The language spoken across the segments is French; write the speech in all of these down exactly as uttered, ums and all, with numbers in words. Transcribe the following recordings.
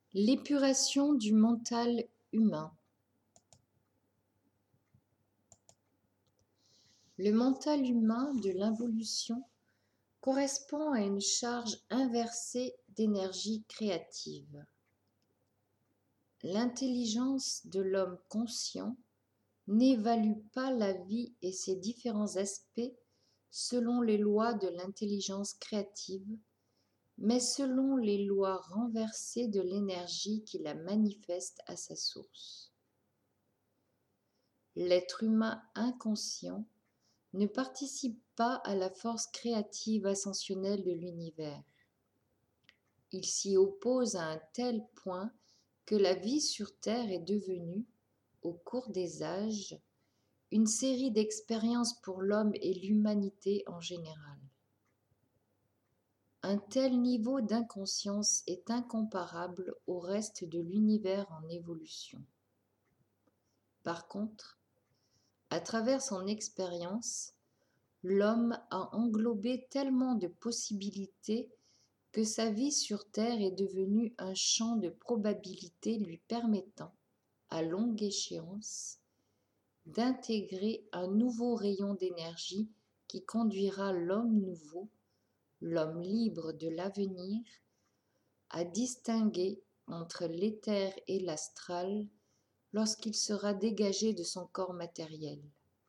L'épuration du mental humain. Le mental humain de l'involution correspond à une charge inversée d'énergie créative. L'intelligence de l'homme conscient n'évalue pas la vie et ses différents aspects selon les lois de l'intelligence créative, mais selon les lois renversées de l'énergie qui la manifeste à sa source. L'être humain inconscient ne participe pas à la force créative ascensionnelle de l'univers. Il s'y oppose à un tel point que la vie sur Terre est devenue, au cours des âges, une série d'expériences pour l'homme et l'humanité en général. Un tel niveau d'inconscience est incomparable au reste de l'univers en évolution. Par contre, à travers son expérience, l'homme a englobé tellement de possibilités que sa vie sur Terre est devenue un champ de probabilités lui permettant, à longue échéance, d'intégrer un nouveau rayon d'énergie qui conduira l'homme nouveau, l'homme libre de l'avenir, à distinguer entre l'éther et l'astral lorsqu'il sera dégagé de son corps matériel.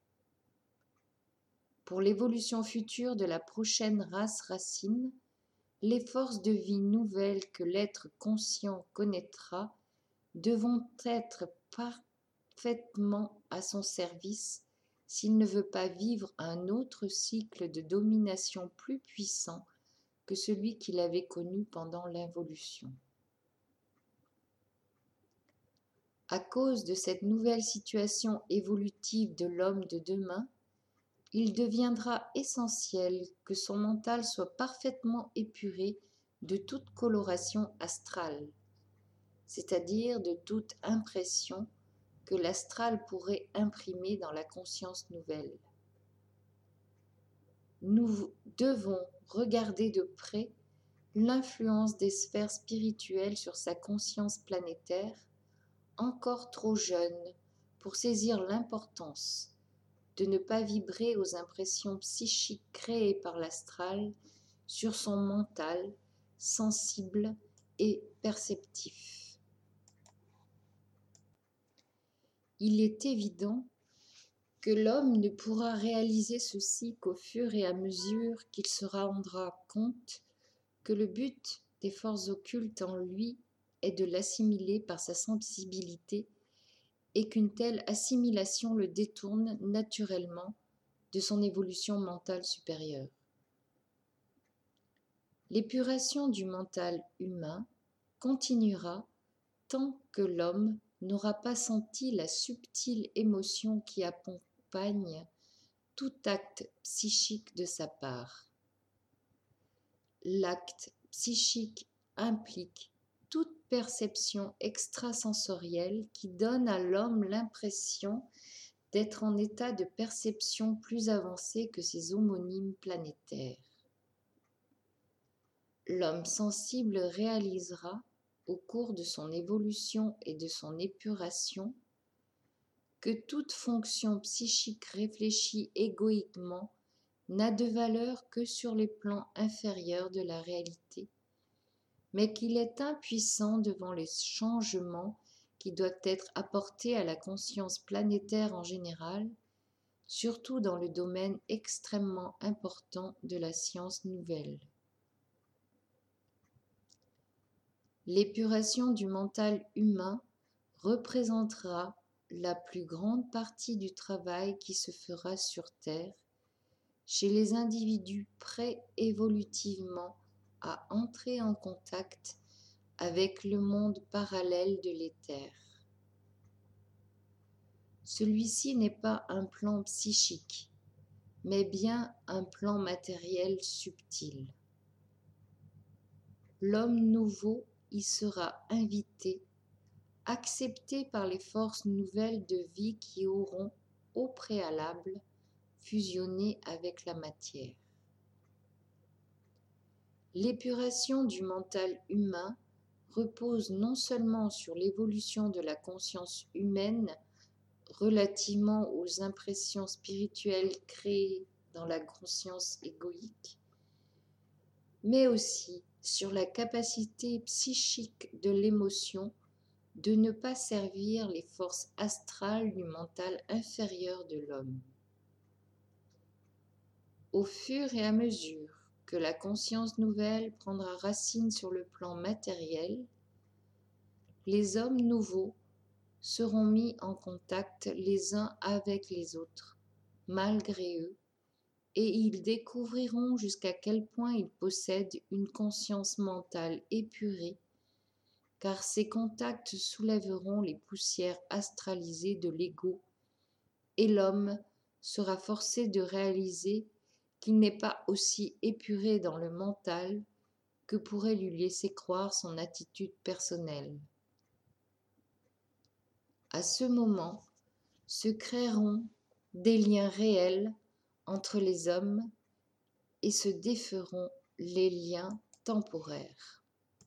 Pour l'évolution future de la prochaine race racine, les forces de vie nouvelles que l'être conscient connaîtra devront être parfaitement à son service s'il ne veut pas vivre un autre cycle de domination plus puissant que celui qu'il avait connu pendant l'involution. À cause de cette nouvelle situation évolutive de l'homme de demain, il deviendra essentiel que son mental soit parfaitement épuré de toute coloration astrale, c'est-à-dire de toute impression que l'astral pourrait imprimer dans la conscience nouvelle. Nous devons regarder de près l'influence des sphères spirituelles sur sa conscience planétaire, encore trop jeune pour saisir l'importance de ne pas vibrer aux impressions psychiques créées par l'astral sur son mental sensible et perceptif. Il est évident que l'homme ne pourra réaliser ceci qu'au fur et à mesure qu'il se rendra compte que le but des forces occultes en lui est de l'assimiler par sa sensibilité et qu'une telle assimilation le détourne naturellement de son évolution mentale supérieure. L'épuration du mental humain continuera tant que l'homme n'aura pas senti la subtile émotion qui accompagne tout acte psychique de sa part. L'acte psychique implique toute perception extrasensorielle qui donne à l'homme l'impression d'être en état de perception plus avancé que ses homonymes planétaires. L'homme sensible réalisera, au cours de son évolution et de son épuration, que toute fonction psychique réfléchie égoïquement n'a de valeur que sur les plans inférieurs de la réalité, mais qu'il est impuissant devant les changements qui doivent être apportés à la conscience planétaire en général, surtout dans le domaine extrêmement important de la science nouvelle. L'épuration du mental humain représentera la plus grande partie du travail qui se fera sur Terre chez les individus prêts évolutivement à entrer en contact avec le monde parallèle de l'éther. Celui-ci n'est pas un plan psychique, mais bien un plan matériel subtil. L'homme nouveau y sera invité, accepté par les forces nouvelles de vie qui auront, au préalable, fusionné avec la matière. L'épuration du mental humain repose non seulement sur l'évolution de la conscience humaine relativement aux impressions spirituelles créées dans la conscience égoïque, mais aussi sur la capacité psychique de l'émotion de ne pas servir les forces astrales du mental inférieur de l'homme. Au fur et à mesure que la conscience nouvelle prendra racine sur le plan matériel, les hommes nouveaux seront mis en contact les uns avec les autres, malgré eux, et ils découvriront jusqu'à quel point ils possèdent une conscience mentale épurée, car ces contacts soulèveront les poussières astralisées de l'ego, et l'homme sera forcé de réaliser qu'il n'est pas aussi épuré dans le mental que pourrait lui laisser croire son attitude personnelle. À ce moment se créeront des liens réels entre les hommes et se déferont les liens temporaires.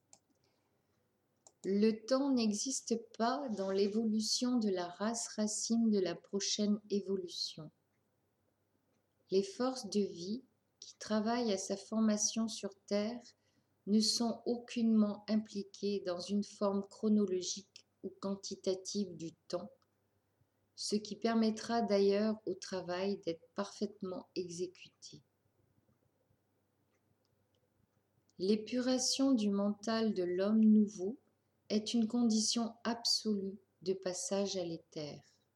Le temps n'existe pas dans l'évolution de la race racine de la prochaine évolution. Les forces de vie qui travaillent à sa formation sur Terre ne sont aucunement impliquées dans une forme chronologique ou quantitative du temps, ce qui permettra d'ailleurs au travail d'être parfaitement exécuté. L'épuration du mental de l'homme nouveau est une condition absolue de passage à l'éther.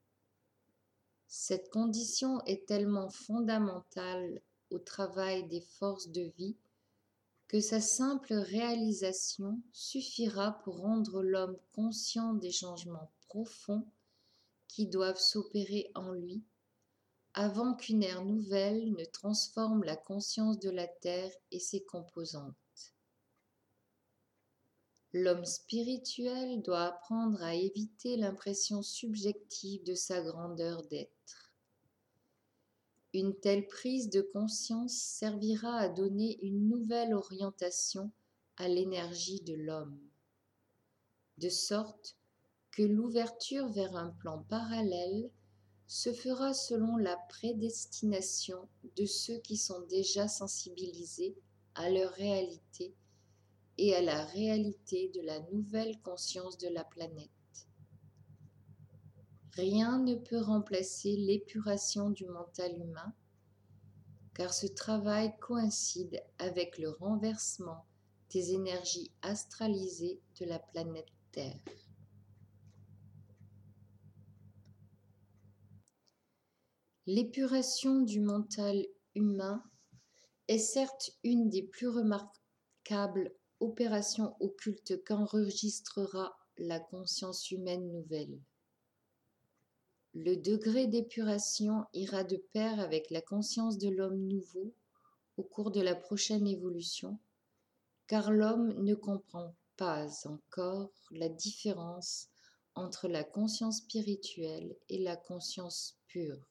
Cette condition est tellement fondamentale au travail des forces de vie que sa simple réalisation suffira pour rendre l'homme conscient des changements profonds qui doivent s'opérer en lui avant qu'une ère nouvelle ne transforme la conscience de la Terre et ses composantes. L'homme spirituel doit apprendre à éviter l'impression subjective de sa grandeur d'être. Une telle prise de conscience servira à donner une nouvelle orientation à l'énergie de l'homme, de sorte que l'ouverture vers un plan parallèle se fera selon la prédestination de ceux qui sont déjà sensibilisés à leur réalité et à la réalité de la nouvelle conscience de la planète. Rien ne peut remplacer l'épuration du mental humain, car ce travail coïncide avec le renversement des énergies astralisées de la planète Terre. L'épuration du mental humain est certes une des plus remarquables opérations occultes qu'enregistrera la conscience humaine nouvelle. Le degré d'épuration ira de pair avec la conscience de l'homme nouveau au cours de la prochaine évolution, car l'homme ne comprend pas encore la différence entre la conscience spirituelle et la conscience pure.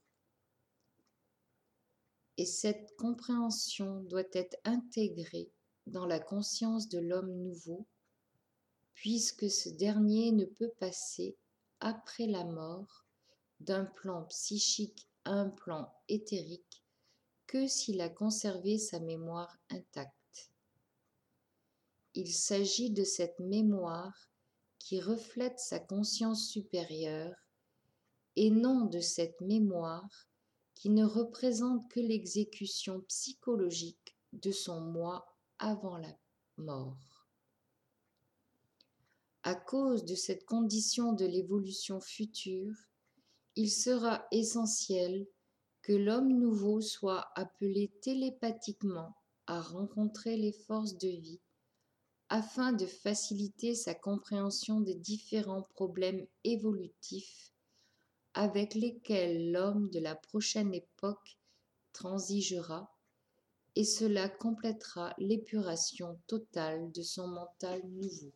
Et cette compréhension doit être intégrée dans la conscience de l'homme nouveau, puisque ce dernier ne peut passer, après la mort, d'un plan psychique à un plan éthérique que s'il a conservé sa mémoire intacte. Il s'agit de cette mémoire qui reflète sa conscience supérieure et non de cette mémoire qui ne représente que l'exécution psychologique de son moi avant la mort. À cause de cette condition de l'évolution future, il sera essentiel que l'homme nouveau soit appelé télépathiquement à rencontrer les forces de vie afin de faciliter sa compréhension des différents problèmes évolutifs avec lesquels l'homme de la prochaine époque transigera, et cela complétera l'épuration totale de son mental nouveau.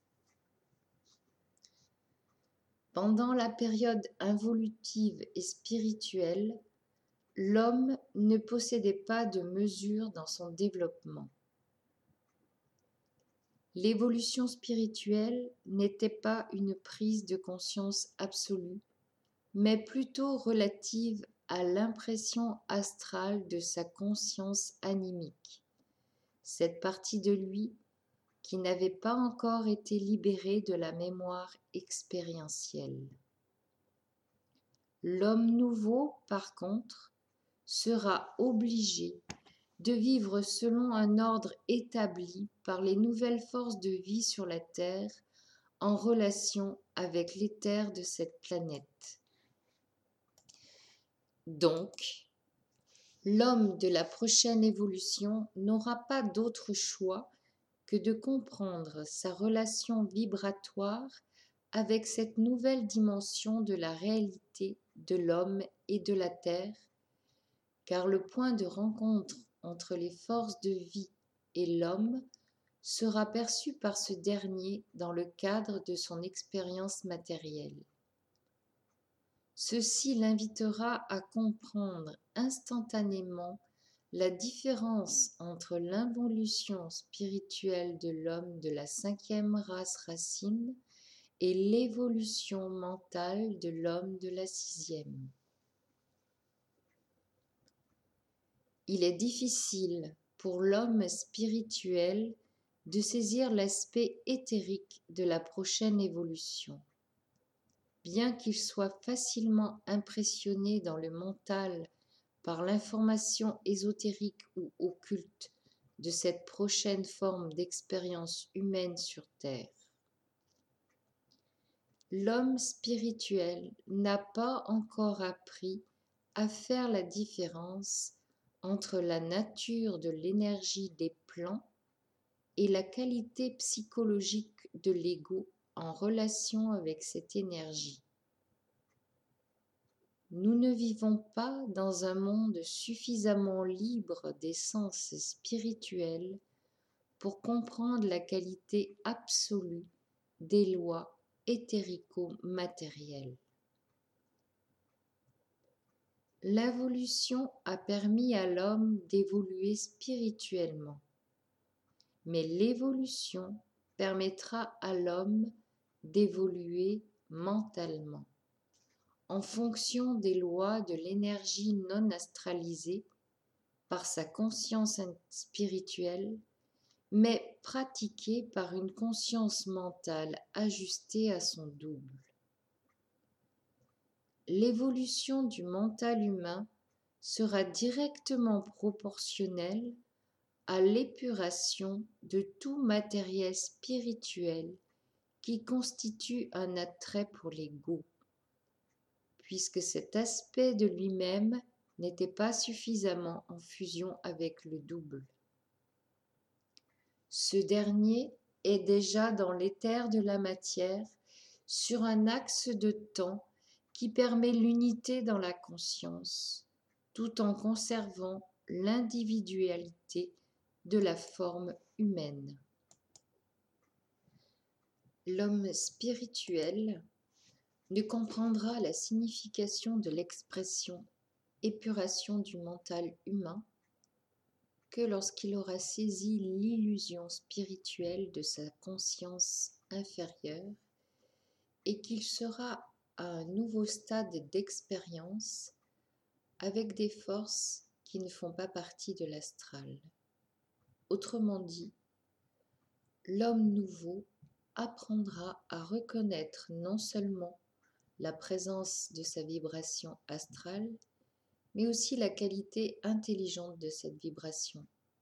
Pendant la période involutive et spirituelle, l'homme ne possédait pas de mesure dans son développement. L'évolution spirituelle n'était pas une prise de conscience absolue, mais plutôt relative à l'impression astrale de sa conscience animique, cette partie de lui qui n'avait pas encore été libérée de la mémoire expérientielle. L'homme nouveau, par contre, sera obligé de vivre selon un ordre établi par les nouvelles forces de vie sur la Terre en relation avec l'éther de cette planète. Donc, l'homme de la prochaine évolution n'aura pas d'autre choix que de comprendre sa relation vibratoire avec cette nouvelle dimension de la réalité de l'homme et de la Terre, car le point de rencontre entre les forces de vie et l'homme sera perçu par ce dernier dans le cadre de son expérience matérielle. Ceci l'invitera à comprendre instantanément la différence entre l'involution spirituelle de l'homme de la cinquième race racine et l'évolution mentale de l'homme de la sixième. Il est difficile pour l'homme spirituel de saisir l'aspect éthérique de la prochaine évolution. Bien qu'il soit facilement impressionné dans le mental par l'information ésotérique ou occulte de cette prochaine forme d'expérience humaine sur Terre, l'homme spirituel n'a pas encore appris à faire la différence entre la nature de l'énergie des plans et la qualité psychologique de l'ego en relation avec cette énergie. Nous ne vivons pas dans un monde suffisamment libre des sens spirituels pour comprendre la qualité absolue des lois éthérico-matérielles. L'évolution a permis à l'homme d'évoluer spirituellement, mais l'évolution permettra à l'homme d'évoluer mentalement, en fonction des lois de l'énergie non astralisée par sa conscience spirituelle, mais pratiquée par une conscience mentale ajustée à son double. L'évolution du mental humain sera directement proportionnelle à l'épuration de tout matériel spirituel qui constitue un attrait pour l'ego, puisque cet aspect de lui-même n'était pas suffisamment en fusion avec le double. Ce dernier est déjà dans l'éther de la matière sur un axe de temps qui permet l'unité dans la conscience, tout en conservant l'individualité de la forme humaine. L'homme spirituel ne comprendra la signification de l'expression épuration du mental humain que lorsqu'il aura saisi l'illusion spirituelle de sa conscience inférieure et qu'il sera à un nouveau stade d'expérience avec des forces qui ne font pas partie de l'astral. Autrement dit, l'homme nouveau apprendra à reconnaître non seulement la présence de sa vibration astrale, mais aussi la qualité intelligente de cette vibration.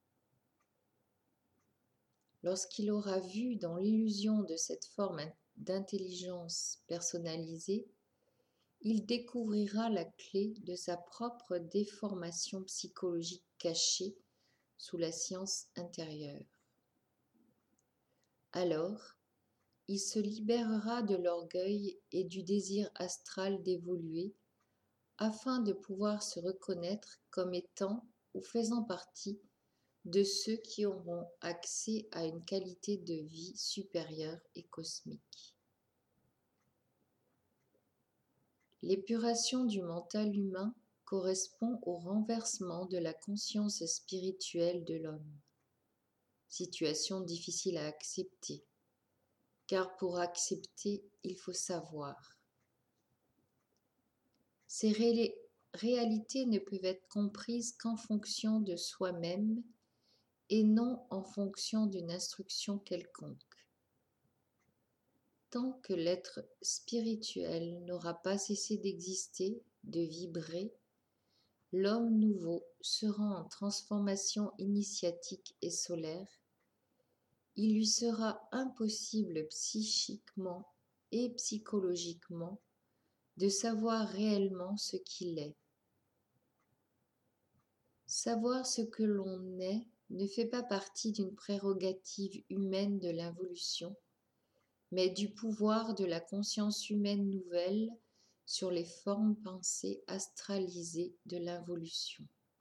Lorsqu'il aura vu dans l'illusion de cette forme d'intelligence personnalisée, il découvrira la clé de sa propre déformation psychologique cachée sous la science intérieure. Alors, il se libérera de l'orgueil et du désir astral d'évoluer afin de pouvoir se reconnaître comme étant ou faisant partie de ceux qui auront accès à une qualité de vie supérieure et cosmique. L'épuration du mental humain correspond au renversement de la conscience spirituelle de l'homme. situation difficile à accepter, car pour accepter, il faut savoir. Ces ré réalités ne peuvent être comprises qu'en fonction de soi-même et non en fonction d'une instruction quelconque. Tant que l'être spirituel n'aura pas cessé d'exister, de vibrer, l'homme nouveau sera en transformation initiatique et solaire. Il lui sera impossible psychiquement et psychologiquement de savoir réellement ce qu'il est. Savoir ce que l'on est ne fait pas partie d'une prérogative humaine de l'involution, mais du pouvoir de la conscience humaine nouvelle sur les formes pensées astralisées de l'involution.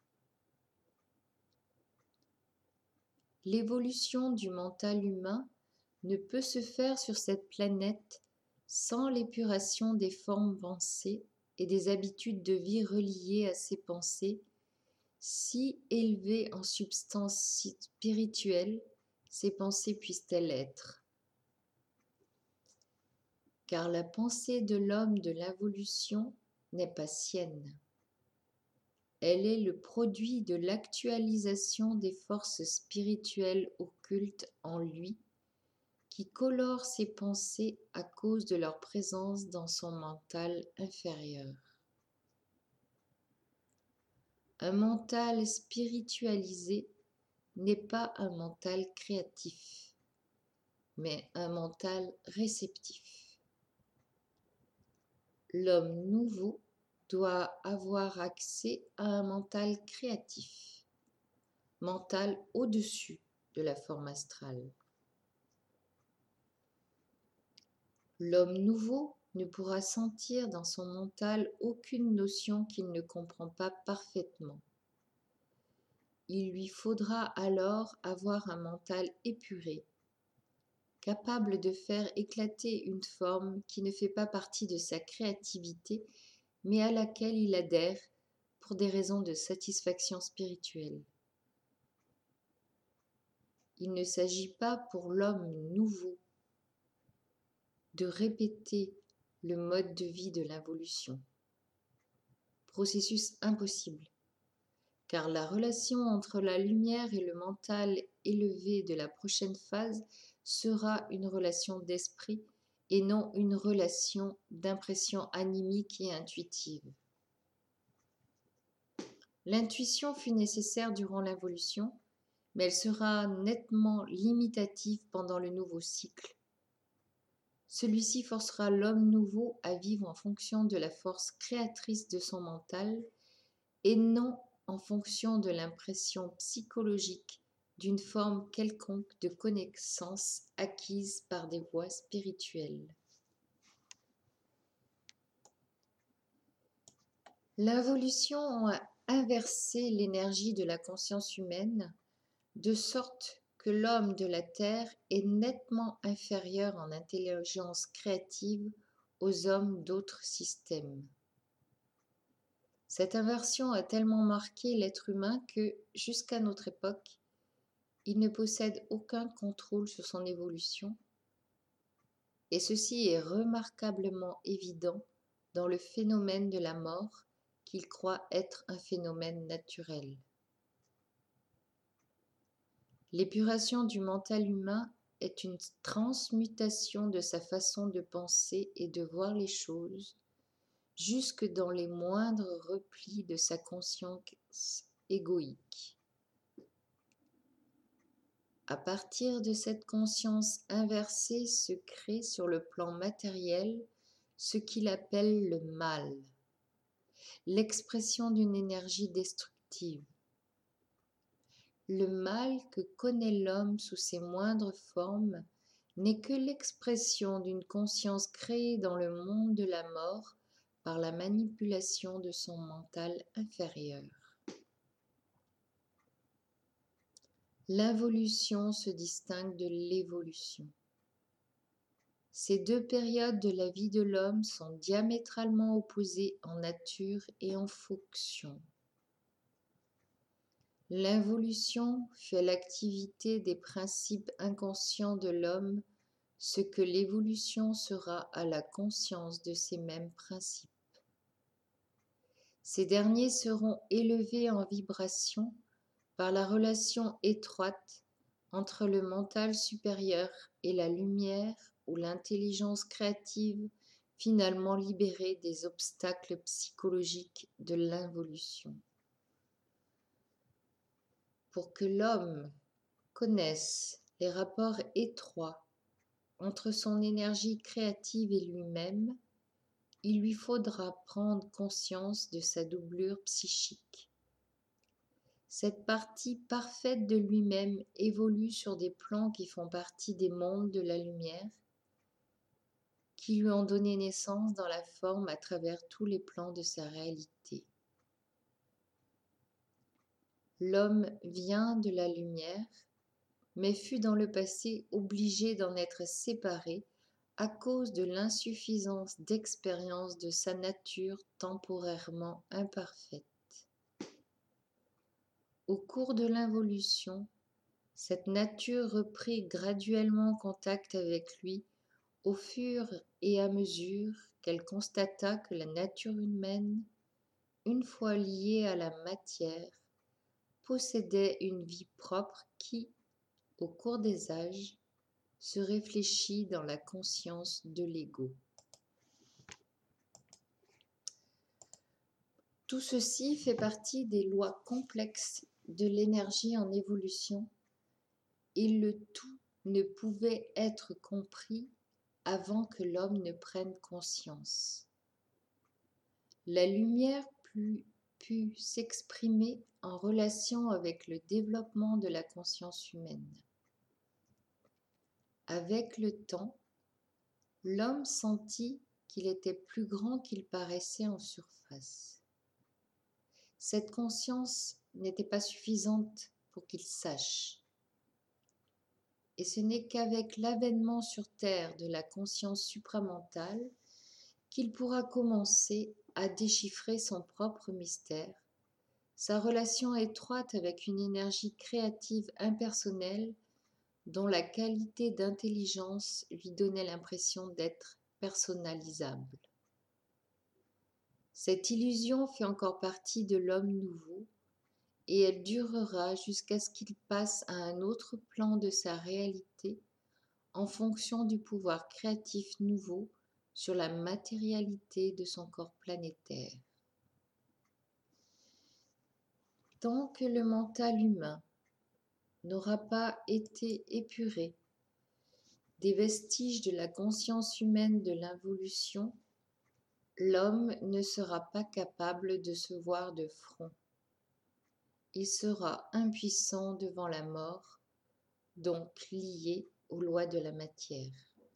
L'évolution du mental humain ne peut se faire sur cette planète sans l'épuration des formes pensées et des habitudes de vie reliées à ces pensées, si élevées en substance spirituelle, ces pensées puissent-elles être. Car la pensée de l'homme de l'involution n'est pas sienne. Elle est le produit de l'actualisation des forces spirituelles occultes en lui, qui colorent ses pensées à cause de leur présence dans son mental inférieur. Un mental spiritualisé n'est pas un mental créatif, mais un mental réceptif. L'homme nouveau doit avoir accès à un mental créatif, mental au-dessus de la forme astrale. L'homme nouveau ne pourra sentir dans son mental aucune notion qu'il ne comprend pas parfaitement. Il lui faudra alors avoir un mental épuré, capable de faire éclater une forme qui ne fait pas partie de sa créativité, mais à laquelle il adhère pour des raisons de satisfaction spirituelle. Il ne s'agit pas pour l'homme nouveau de répéter le mode de vie de l'involution. Processus impossible, car la relation entre la lumière et le mental élevé de la prochaine phase sera une relation d'esprit et non une relation d'impression animique et intuitive. L'intuition fut nécessaire durant l'involution, mais elle sera nettement limitative pendant le nouveau cycle. Celui-ci forcera l'homme nouveau à vivre en fonction de la force créatrice de son mental et non en fonction de l'impression psychologique d'une forme quelconque de connaissance acquise par des voies spirituelles. L'involution a inversé l'énergie de la conscience humaine de sorte que l'homme de la Terre est nettement inférieur en intelligence créative aux hommes d'autres systèmes. Cette inversion a tellement marqué l'être humain que, jusqu'à notre époque, il ne possède aucun contrôle sur son évolution, et ceci est remarquablement évident dans le phénomène de la mort qu'il croit être un phénomène naturel. L'épuration du mental humain est une transmutation de sa façon de penser et de voir les choses, jusque dans les moindres replis de sa conscience égoïque. À partir de cette conscience inversée se crée sur le plan matériel ce qu'il appelle le mal, l'expression d'une énergie destructive. Le mal que connaît l'homme sous ses moindres formes n'est que l'expression d'une conscience créée dans le monde de la mort par la manipulation de son mental inférieur. L'involution se distingue de l'évolution. Ces deux périodes de la vie de l'homme sont diamétralement opposées en nature et en fonction. L'involution fait l'activité des principes inconscients de l'homme ce que l'évolution sera à la conscience de ces mêmes principes. Ces derniers seront élevés en vibration par la relation étroite entre le mental supérieur et la lumière ou l'intelligence créative finalement libérée des obstacles psychologiques de l'involution. Pour que l'homme connaisse les rapports étroits entre son énergie créative et lui-même, il lui faudra prendre conscience de sa doublure psychique. Cette partie parfaite de lui-même évolue sur des plans qui font partie des mondes de la lumière, qui lui ont donné naissance dans la forme à travers tous les plans de sa réalité. L'homme vient de la lumière, mais fut dans le passé obligé d'en être séparé à cause de l'insuffisance d'expérience de sa nature temporairement imparfaite. Au cours de l'involution, cette nature reprit graduellement contact avec lui au fur et à mesure qu'elle constata que la nature humaine, une fois liée à la matière, possédait une vie propre qui, au cours des âges, se réfléchit dans la conscience de l'ego. Tout ceci fait partie des lois complexes de l'énergie en évolution et le tout ne pouvait être compris avant que l'homme ne prenne conscience. La lumière put, put s'exprimer en relation avec le développement de la conscience humaine. Avec le temps, l'homme sentit qu'il était plus grand qu'il paraissait en surface. Cette conscience n'était pas suffisante pour qu'il sache. Et ce n'est qu'avec l'avènement sur terre de la conscience supramentale qu'il pourra commencer à déchiffrer son propre mystère, sa relation étroite avec une énergie créative impersonnelle dont la qualité d'intelligence lui donnait l'impression d'être personnalisable. Cette illusion fait encore partie de l'homme nouveau et elle durera jusqu'à ce qu'il passe à un autre plan de sa réalité en fonction du pouvoir créatif nouveau sur la matérialité de son corps planétaire. Tant que le mental humain n'aura pas été épuré des vestiges de la conscience humaine de l'involution, l'homme ne sera pas capable de se voir de front. Il sera impuissant devant la mort, donc lié aux lois de la matière.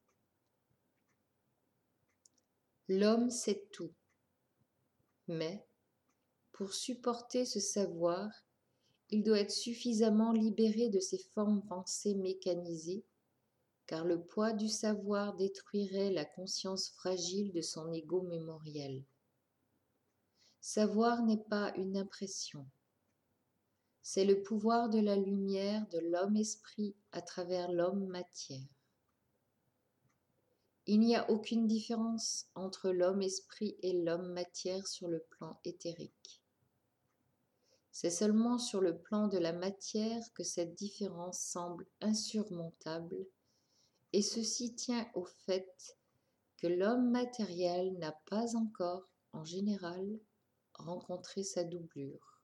L'homme sait tout, mais pour supporter ce savoir, il doit être suffisamment libéré de ses formes pensées mécanisées, car le poids du savoir détruirait la conscience fragile de son ego mémoriel. Savoir n'est pas une impression. C'est le pouvoir de la lumière de l'homme-esprit à travers l'homme-matière. Il n'y a aucune différence entre l'homme-esprit et l'homme-matière sur le plan éthérique. C'est seulement sur le plan de la matière que cette différence semble insurmontable, et ceci tient au fait que l'homme matériel n'a pas encore, en général, rencontré sa doublure.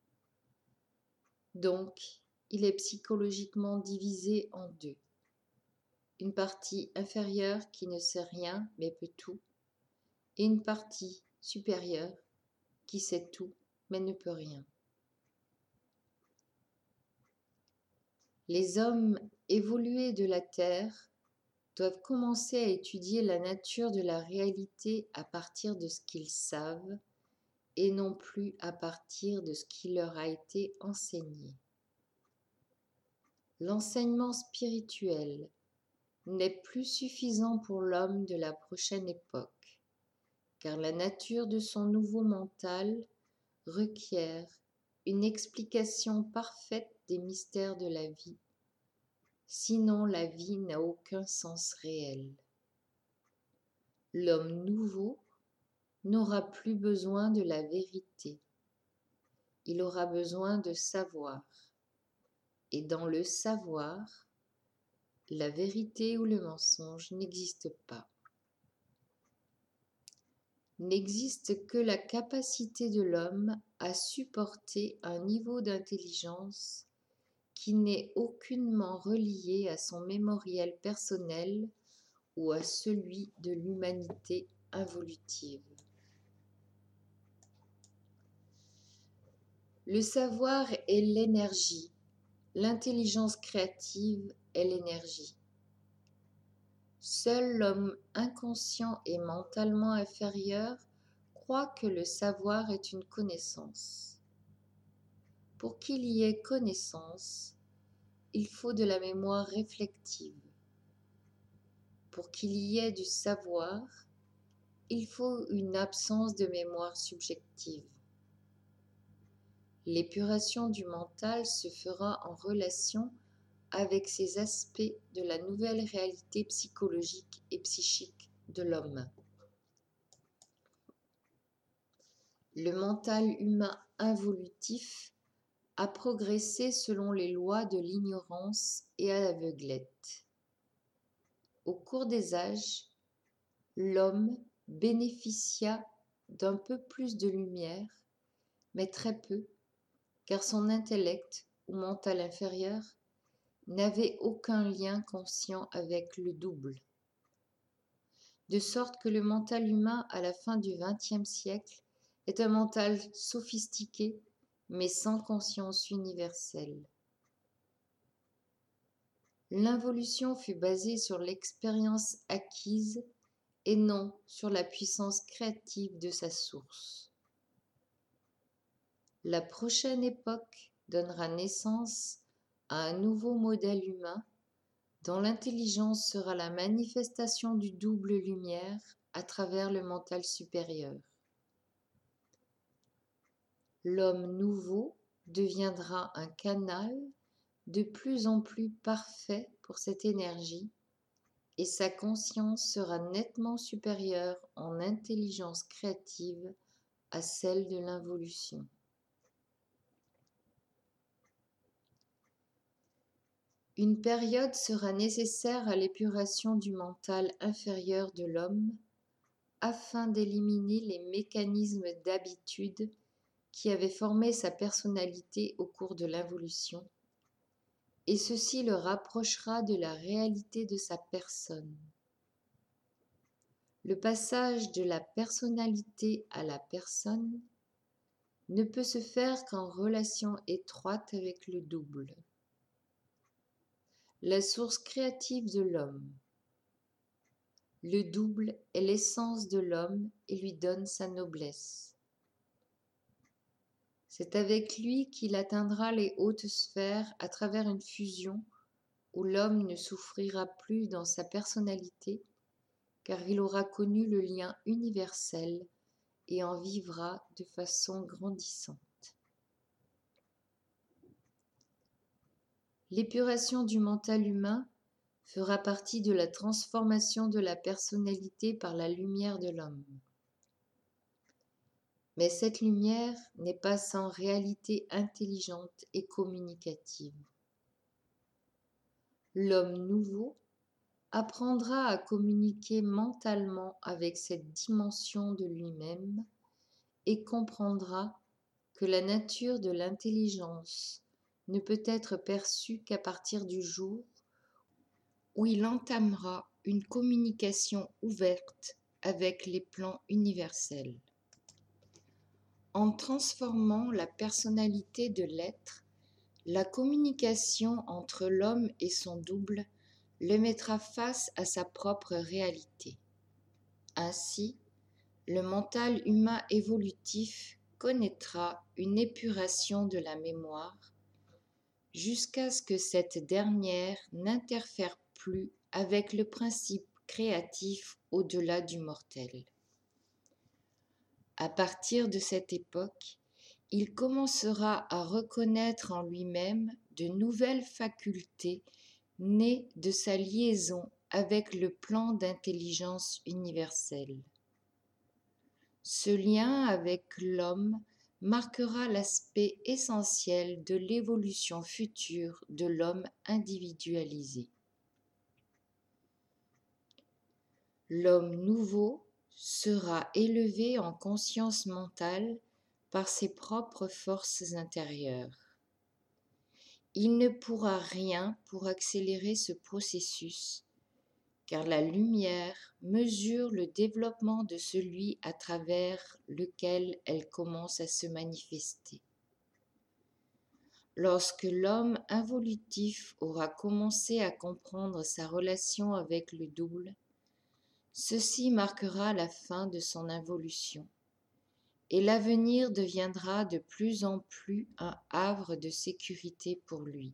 Donc, il est psychologiquement divisé en deux. Une partie inférieure qui ne sait rien mais peut tout, et une partie supérieure qui sait tout mais ne peut rien. Les hommes évolués de la Terre doivent commencer à étudier la nature de la réalité à partir de ce qu'ils savent et non plus à partir de ce qui leur a été enseigné. L'enseignement spirituel n'est plus suffisant pour l'homme de la prochaine époque, car la nature de son nouveau mental requiert une explication parfaite des mystères de la vie, sinon la vie n'a aucun sens réel. L'homme nouveau n'aura plus besoin de la vérité, il aura besoin de savoir, et dans le savoir, la vérité ou le mensonge n'existe pas. N'existe que la capacité de l'homme à supporter un niveau d'intelligence qui n'est aucunement relié à son mémoriel personnel ou à celui de l'humanité involutive. Le savoir est l'énergie, l'intelligence créative est l'énergie. Seul l'homme inconscient et mentalement inférieur croit que le savoir est une connaissance. Pour qu'il y ait connaissance, il faut de la mémoire réflective. Pour qu'il y ait du savoir, il faut une absence de mémoire subjective. L'épuration du mental se fera en relation avec ces aspects de la nouvelle réalité psychologique et psychique de l'homme. Le mental humain involutif a progressé selon les lois de l'ignorance et à l'aveuglette. Au cours des âges, l'homme bénéficia d'un peu plus de lumière, mais très peu, car son intellect ou mental inférieur n'avait aucun lien conscient avec le double. De sorte que le mental humain à la fin du vingtième siècle est un mental sophistiqué, mais sans conscience universelle. L'involution fut basée sur l'expérience acquise et non sur la puissance créative de sa source. La prochaine époque donnera naissance à un nouveau modèle humain dont l'intelligence sera la manifestation du double lumière à travers le mental supérieur. L'homme nouveau deviendra un canal de plus en plus parfait pour cette énergie et sa conscience sera nettement supérieure en intelligence créative à celle de l'involution. Une période sera nécessaire à l'épuration du mental inférieur de l'homme afin d'éliminer les mécanismes d'habitude qui avaient formé sa personnalité au cours de l'involution, et ceci le rapprochera de la réalité de sa personne. Le passage de la personnalité à la personne ne peut se faire qu'en relation étroite avec le double. La source créative de l'homme. Le double est l'essence de l'homme et lui donne sa noblesse. C'est avec lui qu'il atteindra les hautes sphères à travers une fusion où l'homme ne souffrira plus dans sa personnalité, car il aura connu le lien universel et en vivra de façon grandissante. L'épuration du mental humain fera partie de la transformation de la personnalité par la lumière de l'homme. Mais cette lumière n'est pas sans réalité intelligente et communicative. L'homme nouveau apprendra à communiquer mentalement avec cette dimension de lui-même et comprendra que la nature de l'intelligence ne peut être perçue qu'à partir du jour où il entamera une communication ouverte avec les plans universels. En transformant la personnalité de l'être, la communication entre l'homme et son double le mettra face à sa propre réalité. Ainsi, le mental humain évolutif connaîtra une épuration de la mémoire jusqu'à ce que cette dernière n'interfère plus avec le principe créatif au-delà du mortel. À partir de cette époque, il commencera à reconnaître en lui-même de nouvelles facultés nées de sa liaison avec le plan d'intelligence universelle. Ce lien avec l'homme marquera l'aspect essentiel de l'évolution future de l'homme individualisé. L'homme nouveau sera élevé en conscience mentale par ses propres forces intérieures. Il ne pourra rien pour accélérer ce processus, car la lumière mesure le développement de celui à travers lequel elle commence à se manifester. Lorsque l'homme involutif aura commencé à comprendre sa relation avec le double, ceci marquera la fin de son involution, et l'avenir deviendra de plus en plus un havre de sécurité pour lui.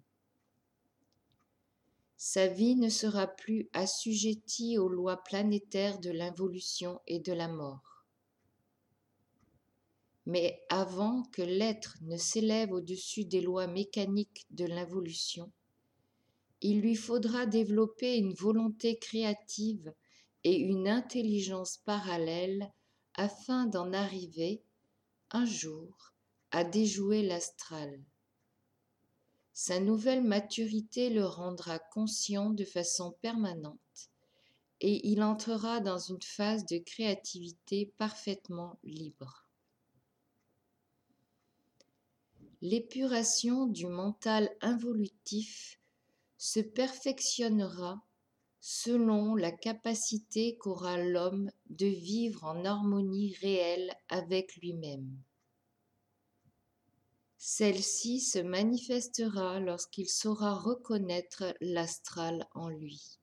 Sa vie ne sera plus assujettie aux lois planétaires de l'involution et de la mort. Mais avant que l'être ne s'élève au-dessus des lois mécaniques de l'involution, il lui faudra développer une volonté créative et une intelligence parallèle afin d'en arriver, un jour, à déjouer l'astral. Sa nouvelle maturité le rendra conscient de façon permanente et il entrera dans une phase de créativité parfaitement libre. L'épuration du mental involutif se perfectionnera selon la capacité qu'aura l'homme de vivre en harmonie réelle avec lui-même. Celle-ci se manifestera lorsqu'il saura reconnaître l'astral en lui.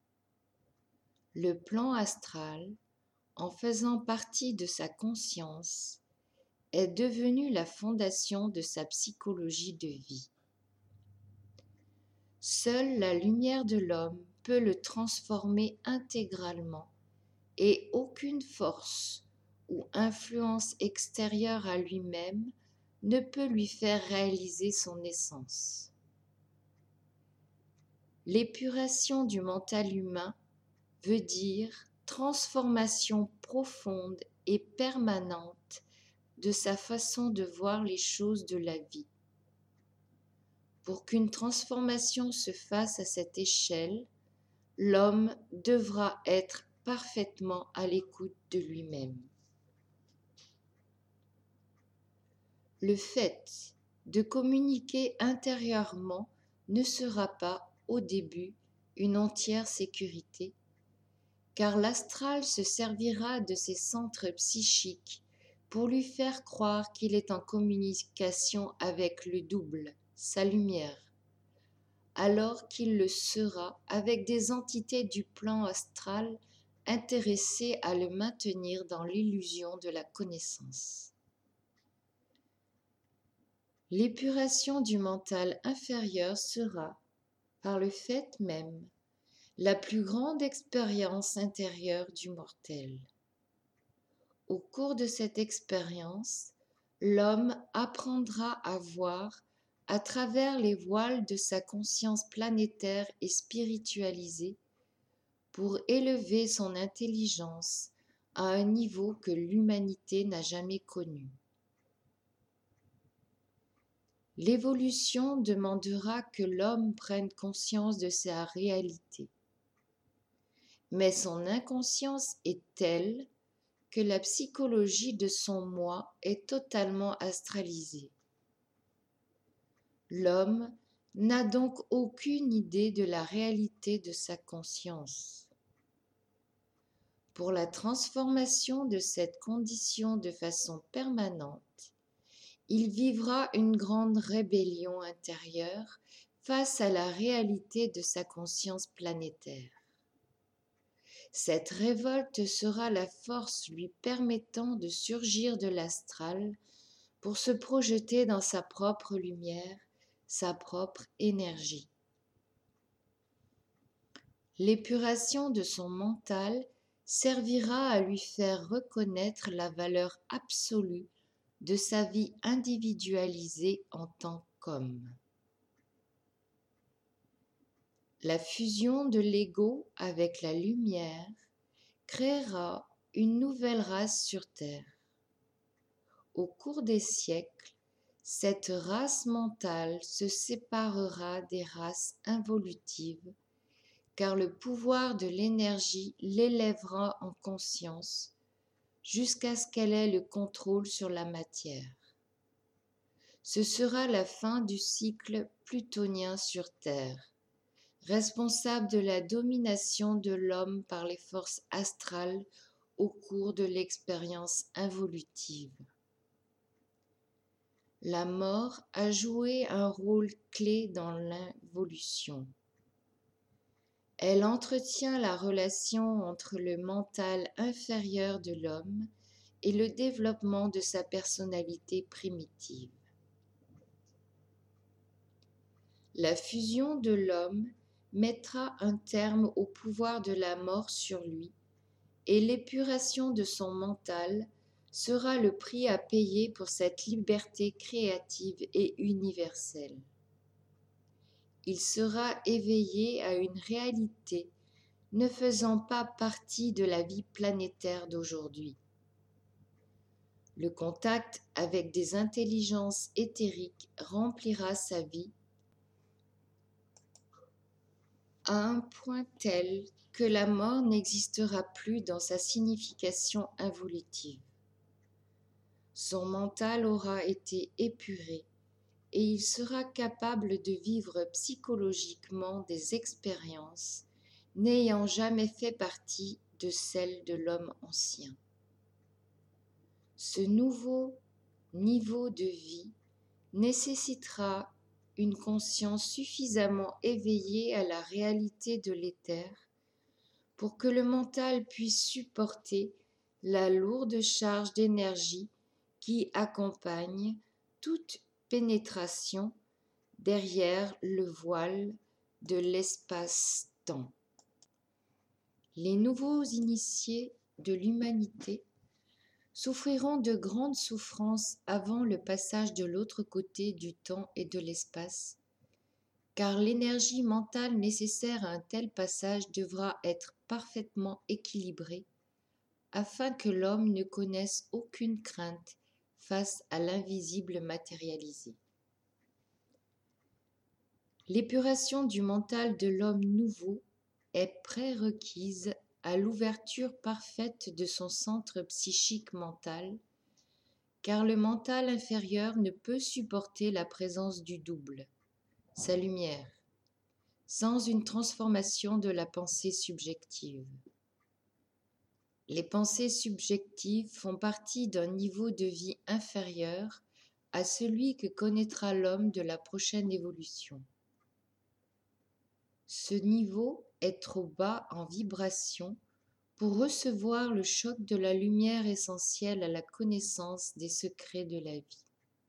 Le plan astral, en faisant partie de sa conscience, est devenu la fondation de sa psychologie de vie. Seule la lumière de l'homme peut le transformer intégralement et aucune force ou influence extérieure à lui-même ne peut lui faire réaliser son essence. L'épuration du mental humain veut dire transformation profonde et permanente de sa façon de voir les choses de la vie. Pour qu'une transformation se fasse à cette échelle, l'homme devra être parfaitement à l'écoute de lui-même. Le fait de communiquer intérieurement ne sera pas, au début, une entière sécurité, car l'astral se servira de ses centres psychiques pour lui faire croire qu'il est en communication avec le double, sa lumière, alors qu'il le sera avec des entités du plan astral intéressées à le maintenir dans l'illusion de la connaissance. L'épuration du mental inférieur sera, par le fait même, la plus grande expérience intérieure du mortel. Au cours de cette expérience, l'homme apprendra à voir à travers les voiles de sa conscience planétaire et spiritualisée pour élever son intelligence à un niveau que l'humanité n'a jamais connu. L'évolution demandera que l'homme prenne conscience de sa réalité. Mais son inconscience est telle que la psychologie de son moi est totalement astralisée. L'homme n'a donc aucune idée de la réalité de sa conscience. Pour la transformation de cette condition de façon permanente, il vivra une grande rébellion intérieure face à la réalité de sa conscience planétaire. Cette révolte sera la force lui permettant de surgir de l'astral pour se projeter dans sa propre lumière, sa propre énergie. L'épuration de son mental servira à lui faire reconnaître la valeur absolue de sa vie individualisée en tant qu'homme. La fusion de l'ego avec la lumière créera une nouvelle race sur Terre. Au cours des siècles, cette race mentale se séparera des races involutives, car le pouvoir de l'énergie l'élèvera en conscience jusqu'à ce qu'elle ait le contrôle sur la matière. Ce sera la fin du cycle plutonien sur Terre, responsable de la domination de l'homme par les forces astrales au cours de l'expérience involutive. La mort a joué un rôle clé dans l'involution. Elle entretient la relation entre le mental inférieur de l'homme et le développement de sa personnalité primitive. La fusion de l'homme mettra un terme au pouvoir de la mort sur lui, et l'épuration de son mental sera le prix à payer pour cette liberté créative et universelle. Il sera éveillé à une réalité ne faisant pas partie de la vie planétaire d'aujourd'hui. Le contact avec des intelligences éthériques remplira sa vie à un point tel que la mort n'existera plus dans sa signification involutive. Son mental aura été épuré et il sera capable de vivre psychologiquement des expériences n'ayant jamais fait partie de celles de l'homme ancien. Ce nouveau niveau de vie nécessitera une conscience suffisamment éveillée à la réalité de l'éther pour que le mental puisse supporter la lourde charge d'énergie qui accompagne toute pénétration derrière le voile de l'espace-temps. Les nouveaux initiés de l'humanité souffriront de grandes souffrances avant le passage de l'autre côté du temps et de l'espace, car l'énergie mentale nécessaire à un tel passage devra être parfaitement équilibrée afin que l'homme ne connaisse aucune crainte face à l'invisible matérialisé. L'épuration du mental de l'homme nouveau est prérequise à l'ouverture parfaite de son centre psychique mental, car le mental inférieur ne peut supporter la présence du double, sa lumière, sans une transformation de la pensée subjective. Les pensées subjectives font partie d'un niveau de vie inférieur à celui que connaîtra l'homme de la prochaine évolution. Ce niveau est trop bas en vibration pour recevoir le choc de la lumière essentielle à la connaissance des secrets de la vie.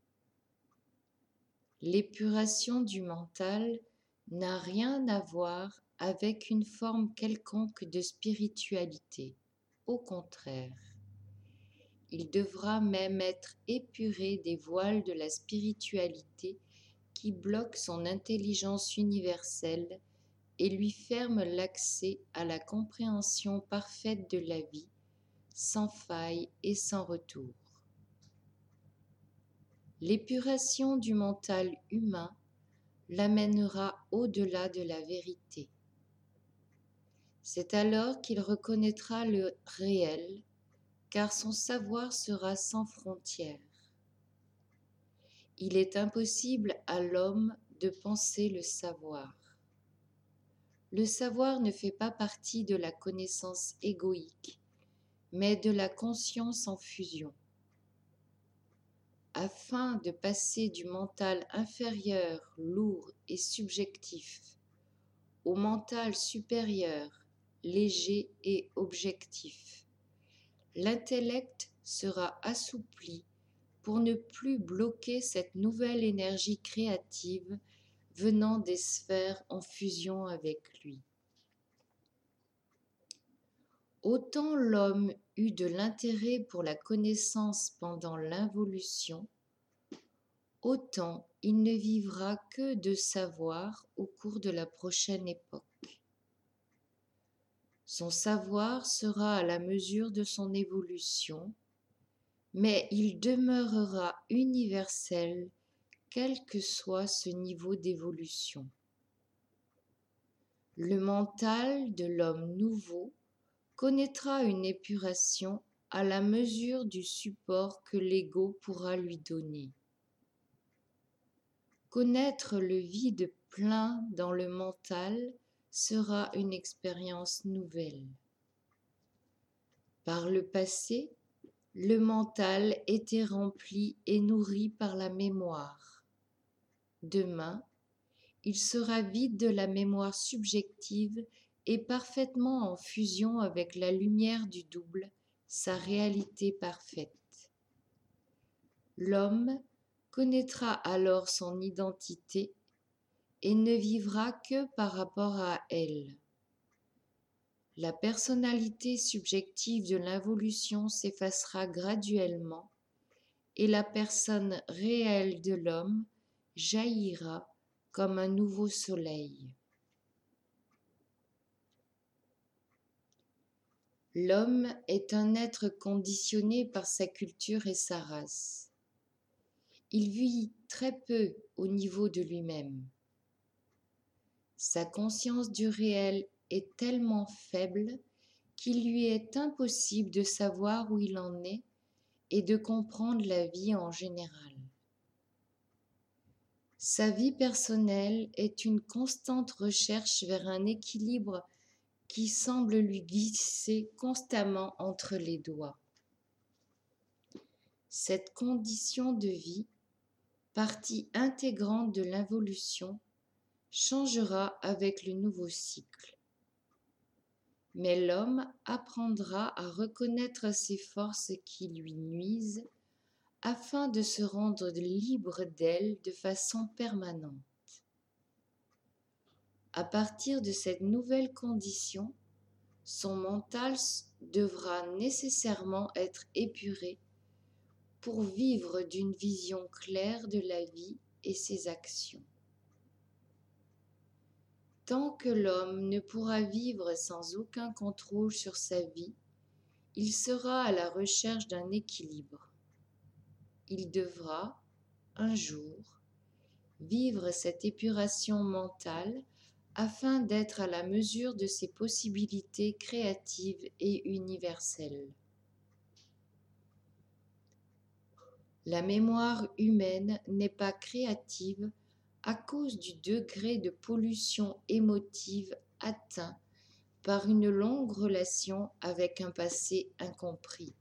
L'épuration du mental n'a rien à voir avec une forme quelconque de spiritualité. Au contraire, il devra même être épuré des voiles de la spiritualité qui bloquent son intelligence universelle et lui ferment l'accès à la compréhension parfaite de la vie, sans faille et sans retour. L'épuration du mental humain l'amènera au-delà de la vérité. C'est alors qu'il reconnaîtra le réel, car son savoir sera sans frontières. Il est impossible à l'homme de penser le savoir. Le savoir ne fait pas partie de la connaissance égoïque, mais de la conscience en fusion. Afin de passer du mental inférieur, lourd et subjectif, au mental supérieur, léger et objectif, l'intellect sera assoupli pour ne plus bloquer cette nouvelle énergie créative venant des sphères en fusion avec lui. Autant l'homme eut de l'intérêt pour la connaissance pendant l'involution, autant il ne vivra que de savoir au cours de la prochaine époque. Son savoir sera à la mesure de son évolution, mais il demeurera universel quel que soit ce niveau d'évolution. Le mental de l'homme nouveau connaîtra une épuration à la mesure du support que l'ego pourra lui donner. Connaître le vide plein dans le mental sera une expérience nouvelle. Par le passé, le mental était rempli et nourri par la mémoire. Demain, il sera vide de la mémoire subjective et parfaitement en fusion avec la lumière du double, sa réalité parfaite. L'homme connaîtra alors son identité et ne vivra que par rapport à elle. La personnalité subjective de l'involution s'effacera graduellement et la personne réelle de l'homme jaillira comme un nouveau soleil. L'homme est un être conditionné par sa culture et sa race. Il vit très peu au niveau de lui-même. Sa conscience du réel est tellement faible qu'il lui est impossible de savoir où il en est et de comprendre la vie en général. Sa vie personnelle est une constante recherche vers un équilibre qui semble lui glisser constamment entre les doigts. Cette condition de vie, partie intégrante de l'involution, changera avec le nouveau cycle. Mais l'homme apprendra à reconnaître ces forces qui lui nuisent afin de se rendre libre d'elles de façon permanente. À partir de cette nouvelle condition, son mental devra nécessairement être épuré pour vivre d'une vision claire de la vie et ses actions. Tant que l'homme ne pourra vivre sans aucun contrôle sur sa vie, il sera à la recherche d'un équilibre. Il devra, un jour, vivre cette épuration mentale afin d'être à la mesure de ses possibilités créatives et universelles. La mémoire humaine n'est pas créative à cause du degré de pollution émotive atteint par une longue relation avec un passé incompris.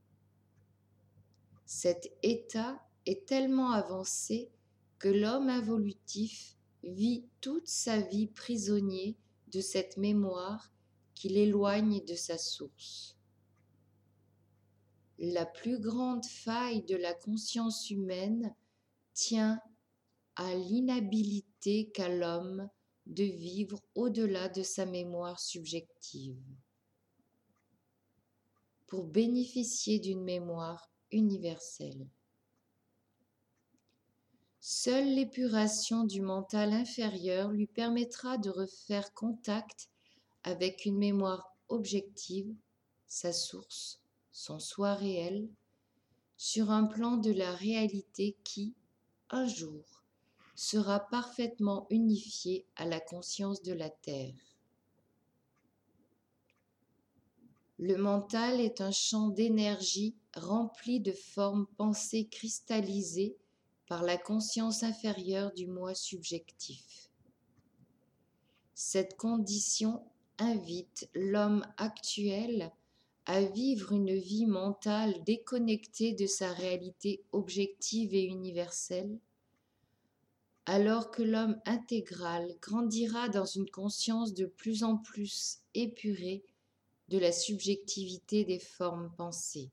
Cet état est tellement avancé que l'homme involutif vit toute sa vie prisonnier de cette mémoire qui l'éloigne de sa source. La plus grande faille de la conscience humaine tient à l'inhabilité qu'a l'homme de vivre au-delà de sa mémoire subjective. Pour bénéficier d'une mémoire universelle. Seule l'épuration du mental inférieur lui permettra de refaire contact avec une mémoire objective, sa source, son soi réel, sur un plan de la réalité qui, un jour, sera parfaitement unifié à la conscience de la Terre. Le mental est un champ d'énergie rempli de formes pensées cristallisées par la conscience inférieure du moi subjectif. Cette condition invite l'homme actuel à vivre une vie mentale déconnectée de sa réalité objective et universelle, alors que l'homme intégral grandira dans une conscience de plus en plus épurée de la subjectivité des formes pensées.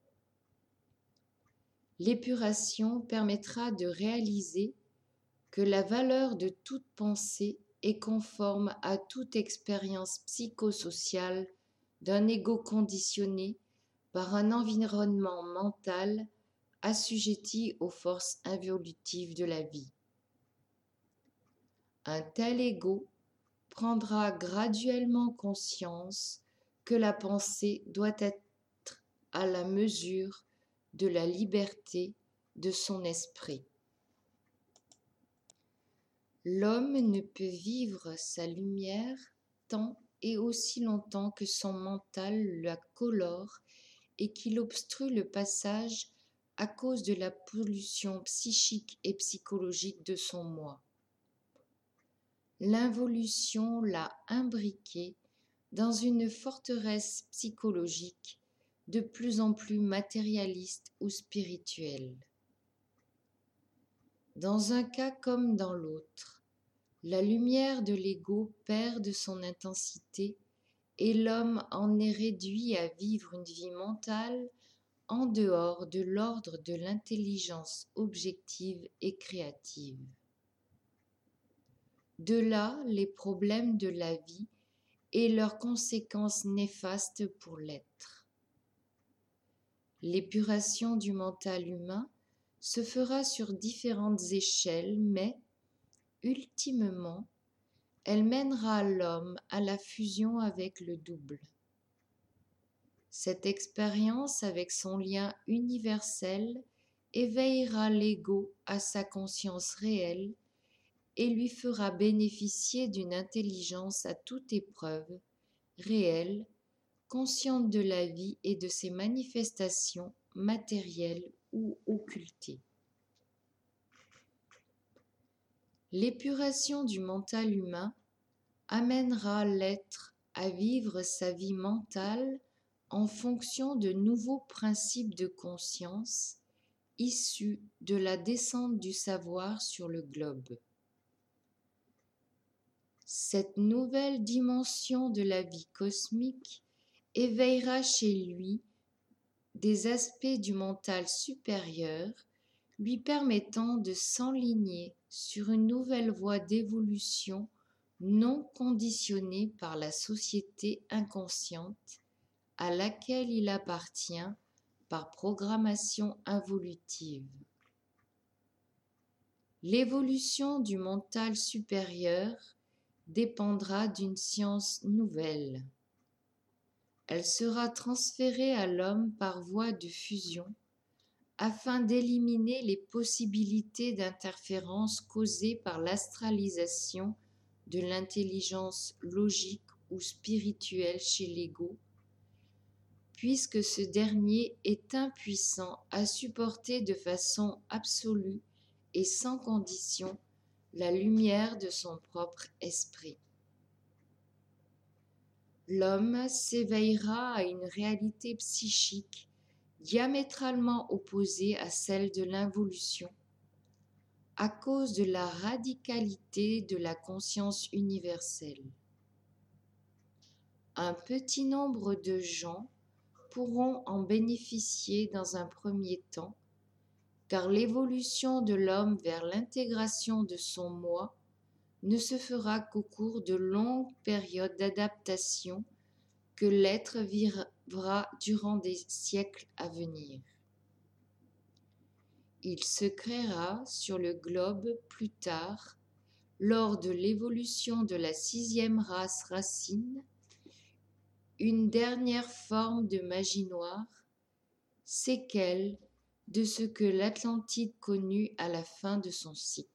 L'épuration permettra de réaliser que la valeur de toute pensée est conforme à toute expérience psychosociale d'un ego conditionné par un environnement mental assujetti aux forces involutives de la vie. Un tel ego prendra graduellement conscience que la pensée doit être à la mesure de la liberté de son esprit. L'homme ne peut vivre sa lumière tant et aussi longtemps que son mental la colore et qu'il obstrue le passage à cause de la pollution psychique et psychologique de son moi. L'involution l'a imbriqué dans une forteresse psychologique de plus en plus matérialiste ou spirituelle. Dans un cas comme dans l'autre, la lumière de l'ego perd de son intensité et l'homme en est réduit à vivre une vie mentale en dehors de l'ordre de l'intelligence objective et créative. De là les problèmes de la vie et leurs conséquences néfastes pour l'être. L'épuration du mental humain se fera sur différentes échelles, mais, ultimement, elle mènera l'homme à la fusion avec le double. Cette expérience avec son lien universel éveillera l'ego à sa conscience réelle et lui fera bénéficier d'une intelligence à toute épreuve, réelle, consciente de la vie et de ses manifestations matérielles ou occultées. L'épuration du mental humain amènera l'être à vivre sa vie mentale en fonction de nouveaux principes de conscience issus de la descente du savoir sur le globe. Cette nouvelle dimension de la vie cosmique éveillera chez lui des aspects du mental supérieur, lui permettant de s'enligner sur une nouvelle voie d'évolution non conditionnée par la société inconsciente à laquelle il appartient par programmation involutive. L'évolution du mental supérieur dépendra d'une science nouvelle. Elle sera transférée à l'homme par voie de fusion afin d'éliminer les possibilités d'interférence causées par l'astralisation de l'intelligence logique ou spirituelle chez l'ego, puisque ce dernier est impuissant à supporter de façon absolue et sans condition la lumière de son propre esprit. L'homme s'éveillera à une réalité psychique diamétralement opposée à celle de l'involution, à cause de la radicalité de la conscience universelle. Un petit nombre de gens pourront en bénéficier dans un premier temps, car l'évolution de l'homme vers l'intégration de son moi ne se fera qu'au cours de longues périodes d'adaptation que l'être vivra durant des siècles à venir. Il se créera sur le globe plus tard, lors de l'évolution de la sixième race racine, une dernière forme de magie noire, séquelle de ce que l'Atlantide connut à la fin de son cycle.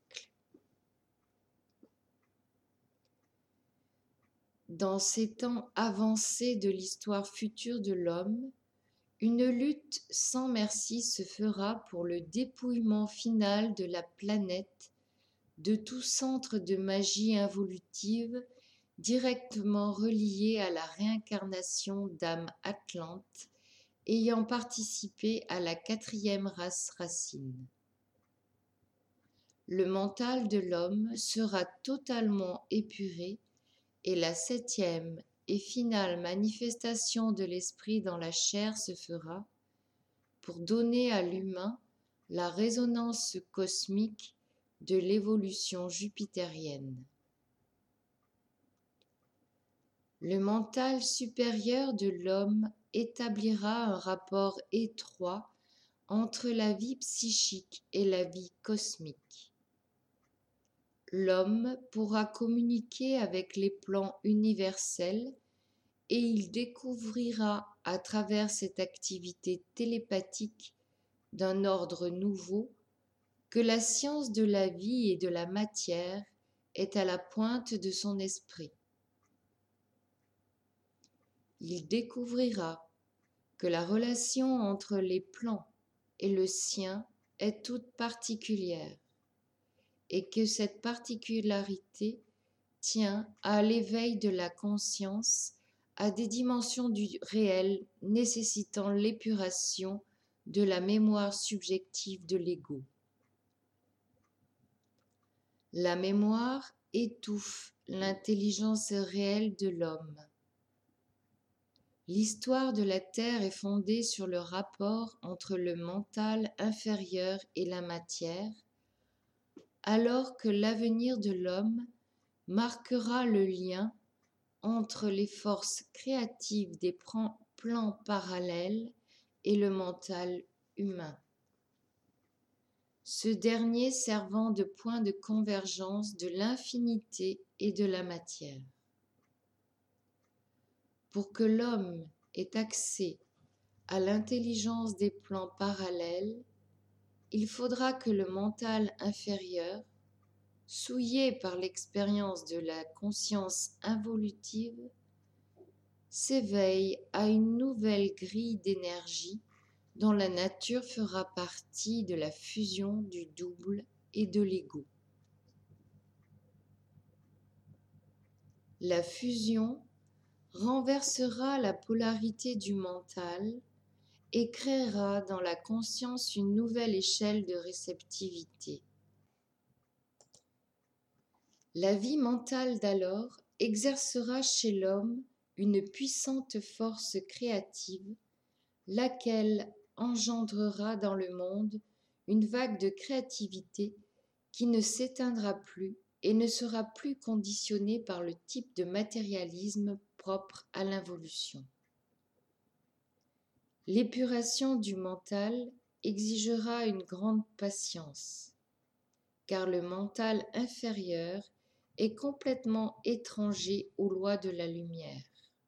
Dans ces temps avancés de l'histoire future de l'homme, une lutte sans merci se fera pour le dépouillement final de la planète de tout centre de magie involutive directement relié à la réincarnation d'âmes atlantes ayant participé à la quatrième race racine. Le mental de l'homme sera totalement épuré et la septième et finale manifestation de l'esprit dans la chair se fera pour donner à l'humain la résonance cosmique de l'évolution jupitérienne. Le mental supérieur de l'homme établira un rapport étroit entre la vie psychique et la vie cosmique. L'homme pourra communiquer avec les plans universels et il découvrira à travers cette activité télépathique d'un ordre nouveau que la science de la vie et de la matière est à la pointe de son esprit. Il découvrira que la relation entre les plans et le sien est toute particulière et que cette particularité tient à l'éveil de la conscience à des dimensions du réel nécessitant l'épuration de la mémoire subjective de l'ego. La mémoire étouffe l'intelligence réelle de l'homme. L'histoire de la Terre est fondée sur le rapport entre le mental inférieur et la matière, alors que l'avenir de l'homme marquera le lien entre les forces créatives des plans parallèles et le mental humain, ce dernier servant de point de convergence de l'infinité et de la matière. Pour que l'homme ait accès à l'intelligence des plans parallèles, il faudra que le mental inférieur, souillé par l'expérience de la conscience involutive, s'éveille à une nouvelle grille d'énergie dont la nature fera partie de la fusion du double et de l'ego. La fusion renversera la polarité du mental et créera dans la conscience une nouvelle échelle de réceptivité. La vie mentale d'alors exercera chez l'homme une puissante force créative, laquelle engendrera dans le monde une vague de créativité qui ne s'éteindra plus et ne sera plus conditionnée par le type de matérialisme propre à l'involution. L'épuration du mental exigera une grande patience, car le mental inférieur est complètement étranger aux lois de la lumière.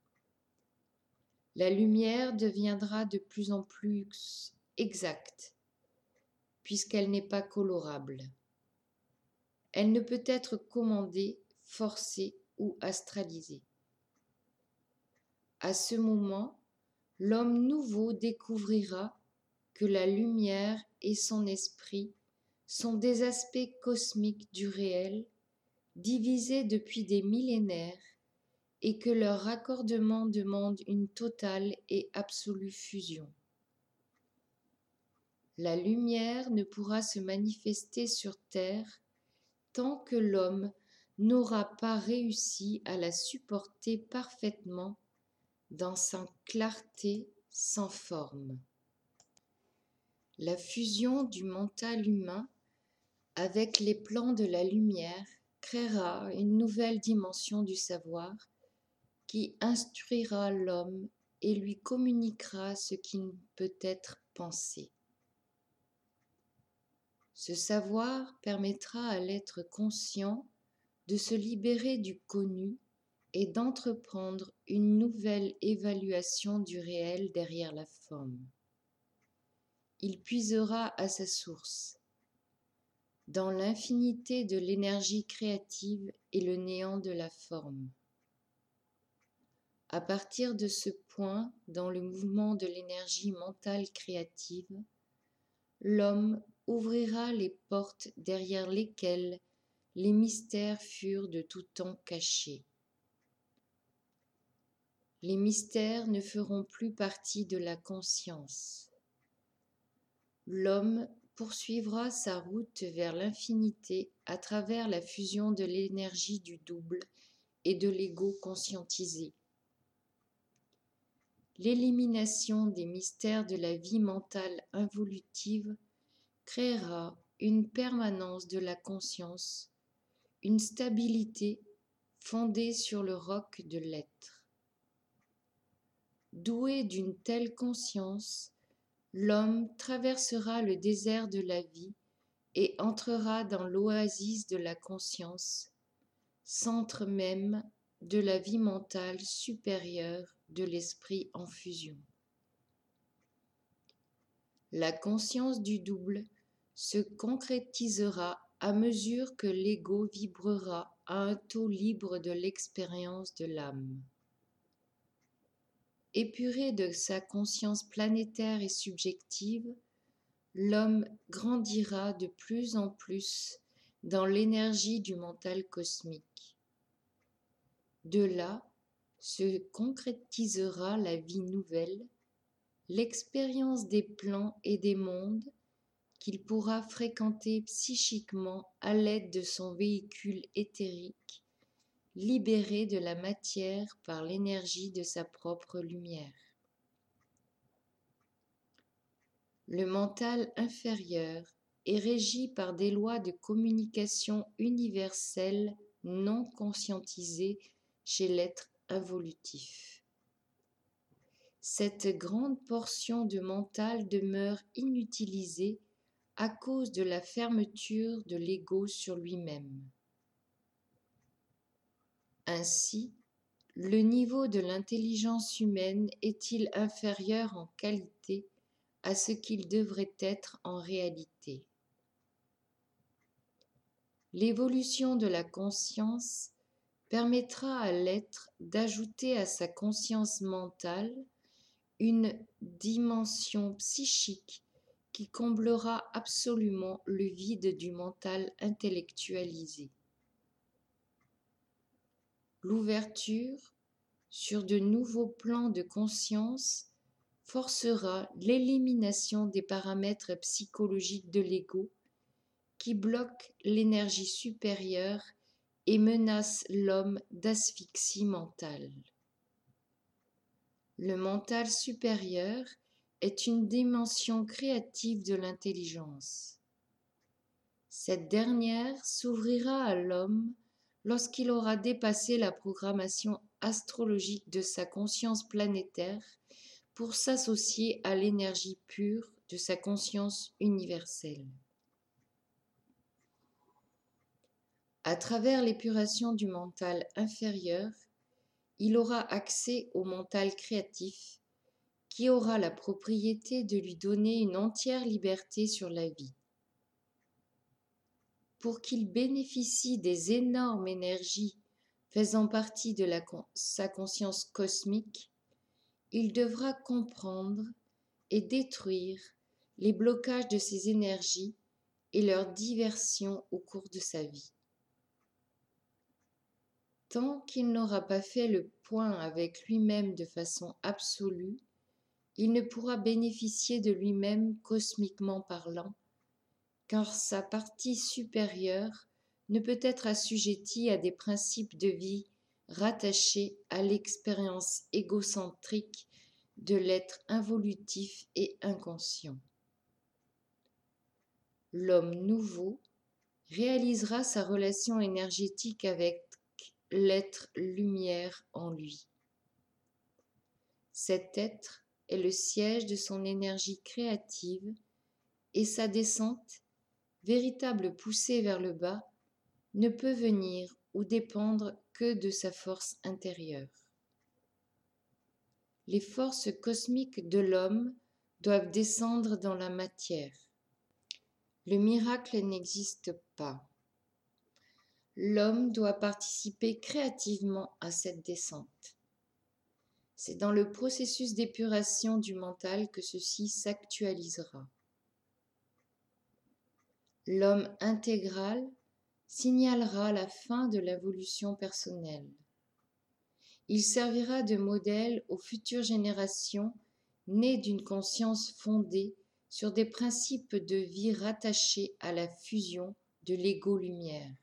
La lumière deviendra de plus en plus exacte, puisqu'elle n'est pas colorable. Elle ne peut être commandée, forcée ou astralisée. À ce moment, l'homme nouveau découvrira que la lumière et son esprit sont des aspects cosmiques du réel, divisés depuis des millénaires, et que leur raccordement demande une totale et absolue fusion. La lumière ne pourra se manifester sur terre tant que l'homme n'aura pas réussi à la supporter parfaitement dans sa clarté sans forme. La fusion du mental humain avec les plans de la lumière créera une nouvelle dimension du savoir qui instruira l'homme et lui communiquera ce qui ne peut être pensé. Ce savoir permettra à l'être conscient de se libérer du connu et d'entreprendre une nouvelle évaluation du réel derrière la forme. Il puisera à sa source, dans l'infinité de l'énergie créative et le néant de la forme. À partir de ce point, dans le mouvement de l'énergie mentale créative, l'homme ouvrira les portes derrière lesquelles les mystères furent de tout temps cachés. Les mystères ne feront plus partie de la conscience. L'homme poursuivra sa route vers l'infinité à travers la fusion de l'énergie du double et de l'ego conscientisé. L'élimination des mystères de la vie mentale involutive créera une permanence de la conscience, une stabilité fondée sur le roc de l'être. doué d'une telle conscience, l'homme traversera le désert de la vie et entrera dans l'oasis de la conscience, centre même de la vie mentale supérieure de l'esprit en fusion. La conscience du double se concrétisera à mesure que l'ego vibrera à un taux libre de l'expérience de l'âme. Épuré de sa conscience planétaire et subjective, l'homme grandira de plus en plus dans l'énergie du mental cosmique. De là se concrétisera la vie nouvelle, l'expérience des plans et des mondes qu'il pourra fréquenter psychiquement à l'aide de son véhicule éthérique, libéré de la matière par l'énergie de sa propre lumière. Le mental inférieur est régi par des lois de communication universelles non conscientisées chez l'être involutif. Cette grande portion de mental demeure inutilisée à cause de la fermeture de l'ego sur lui-même. Ainsi, le niveau de l'intelligence humaine est-il inférieur en qualité à ce qu'il devrait être en réalité. L'évolution de la conscience permettra à l'être d'ajouter à sa conscience mentale une dimension psychique qui comblera absolument le vide du mental intellectualisé. L'ouverture sur de nouveaux plans de conscience forcera l'élimination des paramètres psychologiques de l'ego qui bloquent l'énergie supérieure et menacent l'homme d'asphyxie mentale. Le mental supérieur est une dimension créative de l'intelligence. Cette dernière s'ouvrira à l'homme lorsqu'il aura dépassé la programmation astrologique de sa conscience planétaire pour s'associer à l'énergie pure de sa conscience universelle. À travers l'épuration du mental inférieur, il aura accès au mental créatif qui aura la propriété de lui donner une entière liberté sur la vie. Pour qu'il bénéficie des énormes énergies faisant partie de la, sa conscience cosmique, il devra comprendre et détruire les blocages de ces énergies et leur diversion au cours de sa vie. Tant qu'il n'aura pas fait le point avec lui-même de façon absolue, il ne pourra bénéficier de lui-même cosmiquement parlant, car sa partie supérieure ne peut être assujettie à des principes de vie rattachés à l'expérience égocentrique de l'être involutif et inconscient. L'homme nouveau réalisera sa relation énergétique avec l'être lumière en lui. Cet être est le siège de son énergie créative et sa descente, véritable poussée vers le bas, ne peut venir ou dépendre que de sa force intérieure. Les forces cosmiques de l'homme doivent descendre dans la matière. Le miracle n'existe pas. L'homme doit participer créativement à cette descente. C'est dans le processus d'épuration du mental que ceci s'actualisera. L'homme intégral signalera la fin de l'évolution personnelle. Il servira de modèle aux futures générations nées d'une conscience fondée sur des principes de vie rattachés à la fusion de l'ego-lumière.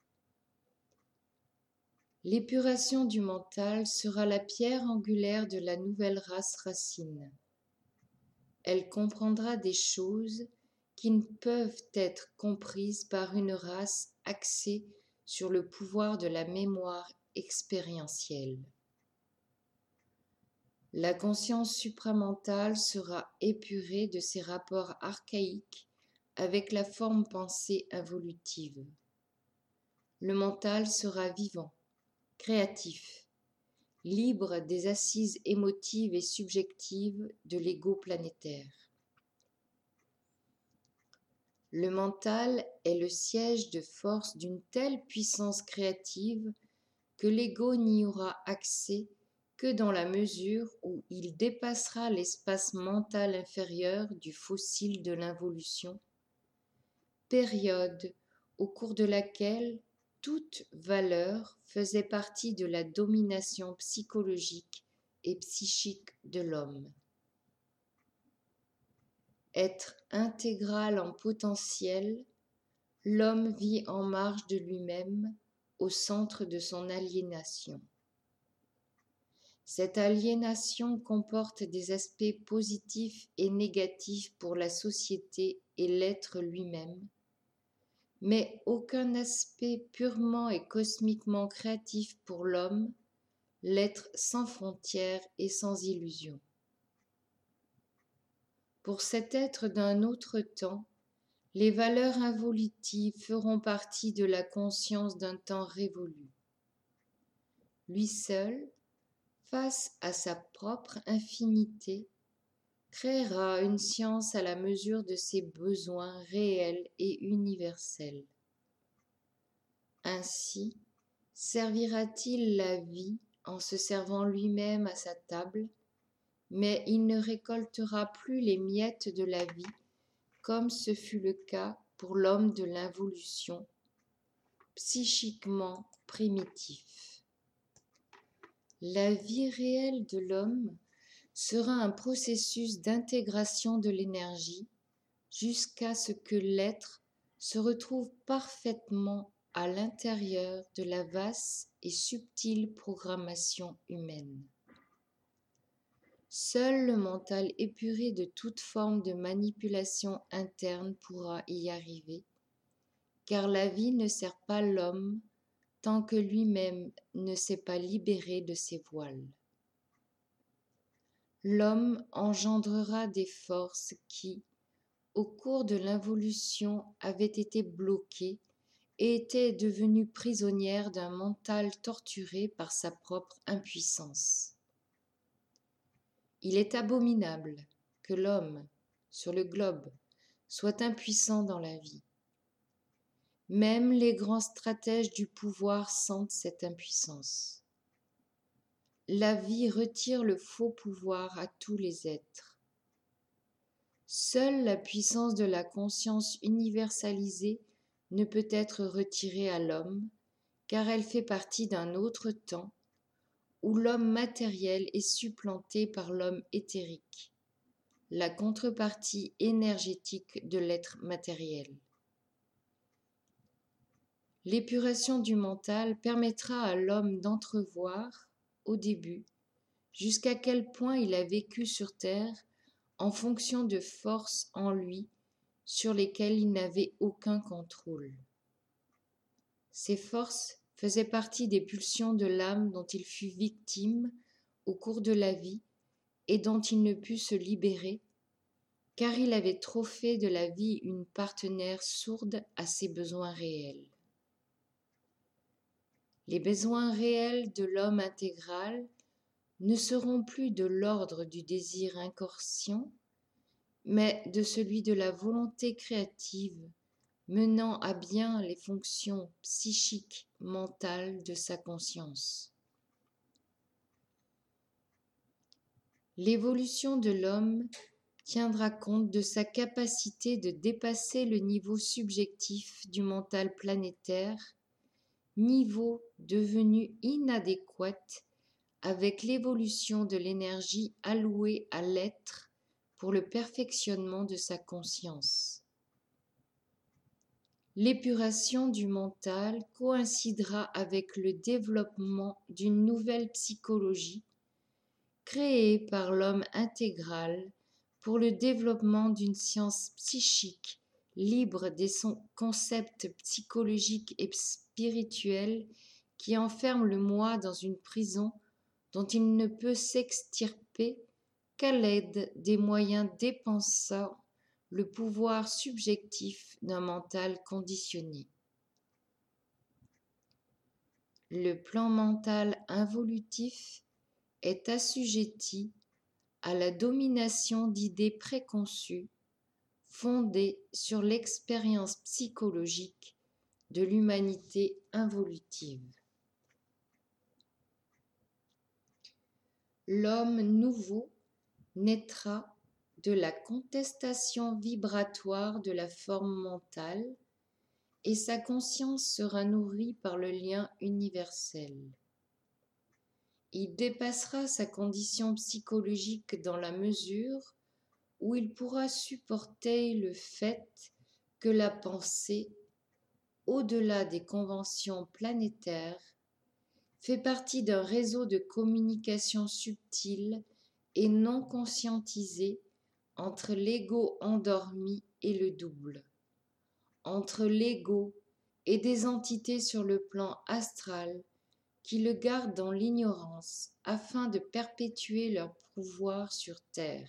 L'épuration du mental sera la pierre angulaire de la nouvelle race racine. Elle comprendra des choses qui ne peuvent être comprises par une race axée sur le pouvoir de la mémoire expérientielle. La conscience supramentale sera épurée de ses rapports archaïques avec la forme pensée involutive. Le mental sera vivant, créatif, libre des assises émotives et subjectives de l'ego planétaire. Le mental est le siège de force d'une telle puissance créative que l'ego n'y aura accès que dans la mesure où il dépassera l'espace mental inférieur du fossile de l'involution, période au cours de laquelle toute valeur faisait partie de la domination psychologique et psychique de l'homme. Être intégral en potentiel, l'homme vit en marge de lui-même, au centre de son aliénation. Cette aliénation comporte des aspects positifs et négatifs pour la société et l'être lui-même, mais aucun aspect purement et cosmiquement créatif pour l'homme, l'être sans frontières et sans illusions. Pour cet être d'un autre temps, les valeurs involutives feront partie de la conscience d'un temps révolu. Lui seul, face à sa propre infinité, créera une science à la mesure de ses besoins réels et universels. Ainsi, servira-t-il la vie en se servant lui-même à sa table, mais il ne récoltera plus les miettes de la vie, comme ce fut le cas pour l'homme de l'involution, psychiquement primitif. La vie réelle de l'homme sera un processus d'intégration de l'énergie jusqu'à ce que l'être se retrouve parfaitement à l'intérieur de la vaste et subtile programmation humaine. Seul le mental épuré de toute forme de manipulation interne pourra y arriver, car la vie ne sert pas l'homme tant que lui-même ne s'est pas libéré de ses voiles. L'homme engendrera des forces qui, au cours de l'involution, avaient été bloquées et étaient devenues prisonnières d'un mental torturé par sa propre impuissance. Il est abominable que l'homme, sur le globe, soit impuissant dans la vie. Même les grands stratèges du pouvoir sentent cette impuissance. La vie retire le faux pouvoir à tous les êtres. Seule la puissance de la conscience universalisée ne peut être retirée à l'homme, car elle fait partie d'un autre temps où l'homme matériel est supplanté par l'homme éthérique, la contrepartie énergétique de l'être matériel. L'épuration du mental permettra à l'homme d'entrevoir, au début, jusqu'à quel point il a vécu sur terre en fonction de forces en lui sur lesquelles il n'avait aucun contrôle. Ces forces faisaient partie des pulsions de l'âme dont il fut victime au cours de la vie et dont il ne put se libérer, car il avait trop fait de la vie une partenaire sourde à ses besoins réels. Les besoins réels de l'homme intégral ne seront plus de l'ordre du désir inconscient, mais de celui de la volonté créative menant à bien les fonctions psychiques, mentales de sa conscience. L'évolution de l'homme tiendra compte de sa capacité de dépasser le niveau subjectif du mental planétaire, niveau devenu inadéquat avec l'évolution de l'énergie allouée à l'être pour le perfectionnement de sa conscience. L'épuration du mental coïncidera avec le développement d'une nouvelle psychologie créée par l'homme intégral pour le développement d'une science psychique libre des concepts psychologiques et spirituels qui enferment le moi dans une prison dont il ne peut s'extirper développer qu'à l'aide des moyens dépensant le pouvoir subjectif d'un mental conditionné. Le plan mental involutif est assujetti à la domination d'idées préconçues fondées sur l'expérience psychologique de l'humanité involutive. L'homme nouveau naîtra de la contestation vibratoire de la forme mentale et sa conscience sera nourrie par le lien universel. Il dépassera sa condition psychologique dans la mesure où il pourra supporter le fait que la pensée, au-delà des conventions planétaires, fait partie d'un réseau de communication subtile et non conscientisé entre l'ego endormi et le double, entre l'ego et des entités sur le plan astral qui le gardent dans l'ignorance afin de perpétuer leur pouvoir sur Terre.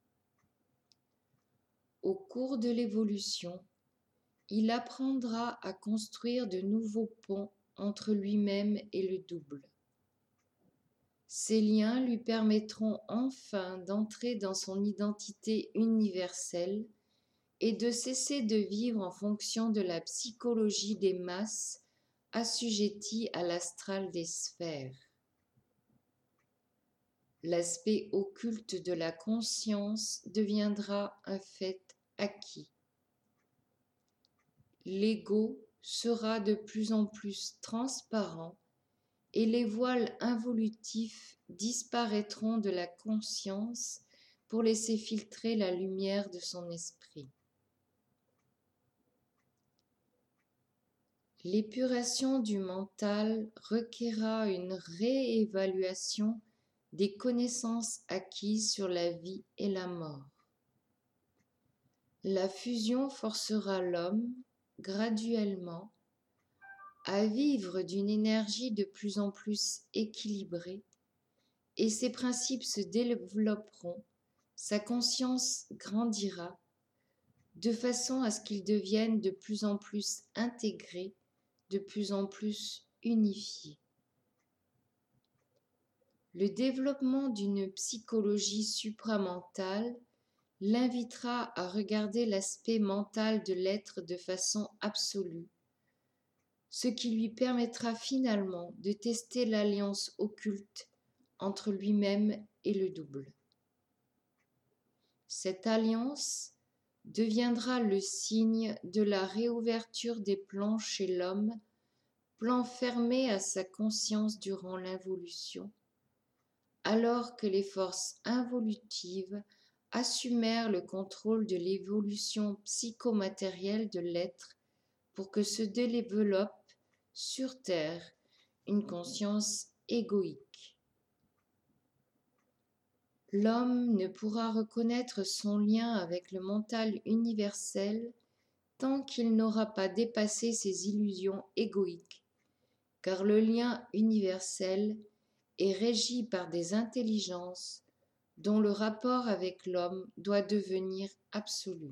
Au cours de l'évolution, il apprendra à construire de nouveaux ponts entre lui-même et le double. Ces liens lui permettront enfin d'entrer dans son identité universelle et de cesser de vivre en fonction de la psychologie des masses assujettie à l'astral des sphères. L'aspect occulte de la conscience deviendra un fait acquis. L'ego sera de plus en plus transparent et les voiles involutifs disparaîtront de la conscience pour laisser filtrer la lumière de son esprit. L'épuration du mental requerra une réévaluation des connaissances acquises sur la vie et la mort. La fusion forcera l'homme, graduellement, à vivre d'une énergie de plus en plus équilibrée, et ses principes se développeront, sa conscience grandira, de façon à ce qu'il devienne de plus en plus intégré, de plus en plus unifié. Le développement d'une psychologie supramentale l'invitera à regarder l'aspect mental de l'être de façon absolue, ce qui lui permettra finalement de tester l'alliance occulte entre lui-même et le double. Cette alliance deviendra le signe de la réouverture des plans chez l'homme, plans fermés à sa conscience durant l'involution, alors que les forces involutives assumèrent le contrôle de l'évolution psychomatérielle de l'être pour que se développe sur Terre une conscience égoïque. L'homme ne pourra reconnaître son lien avec le mental universel tant qu'il n'aura pas dépassé ses illusions égoïques, car le lien universel est régi par des intelligences dont le rapport avec l'homme doit devenir absolu.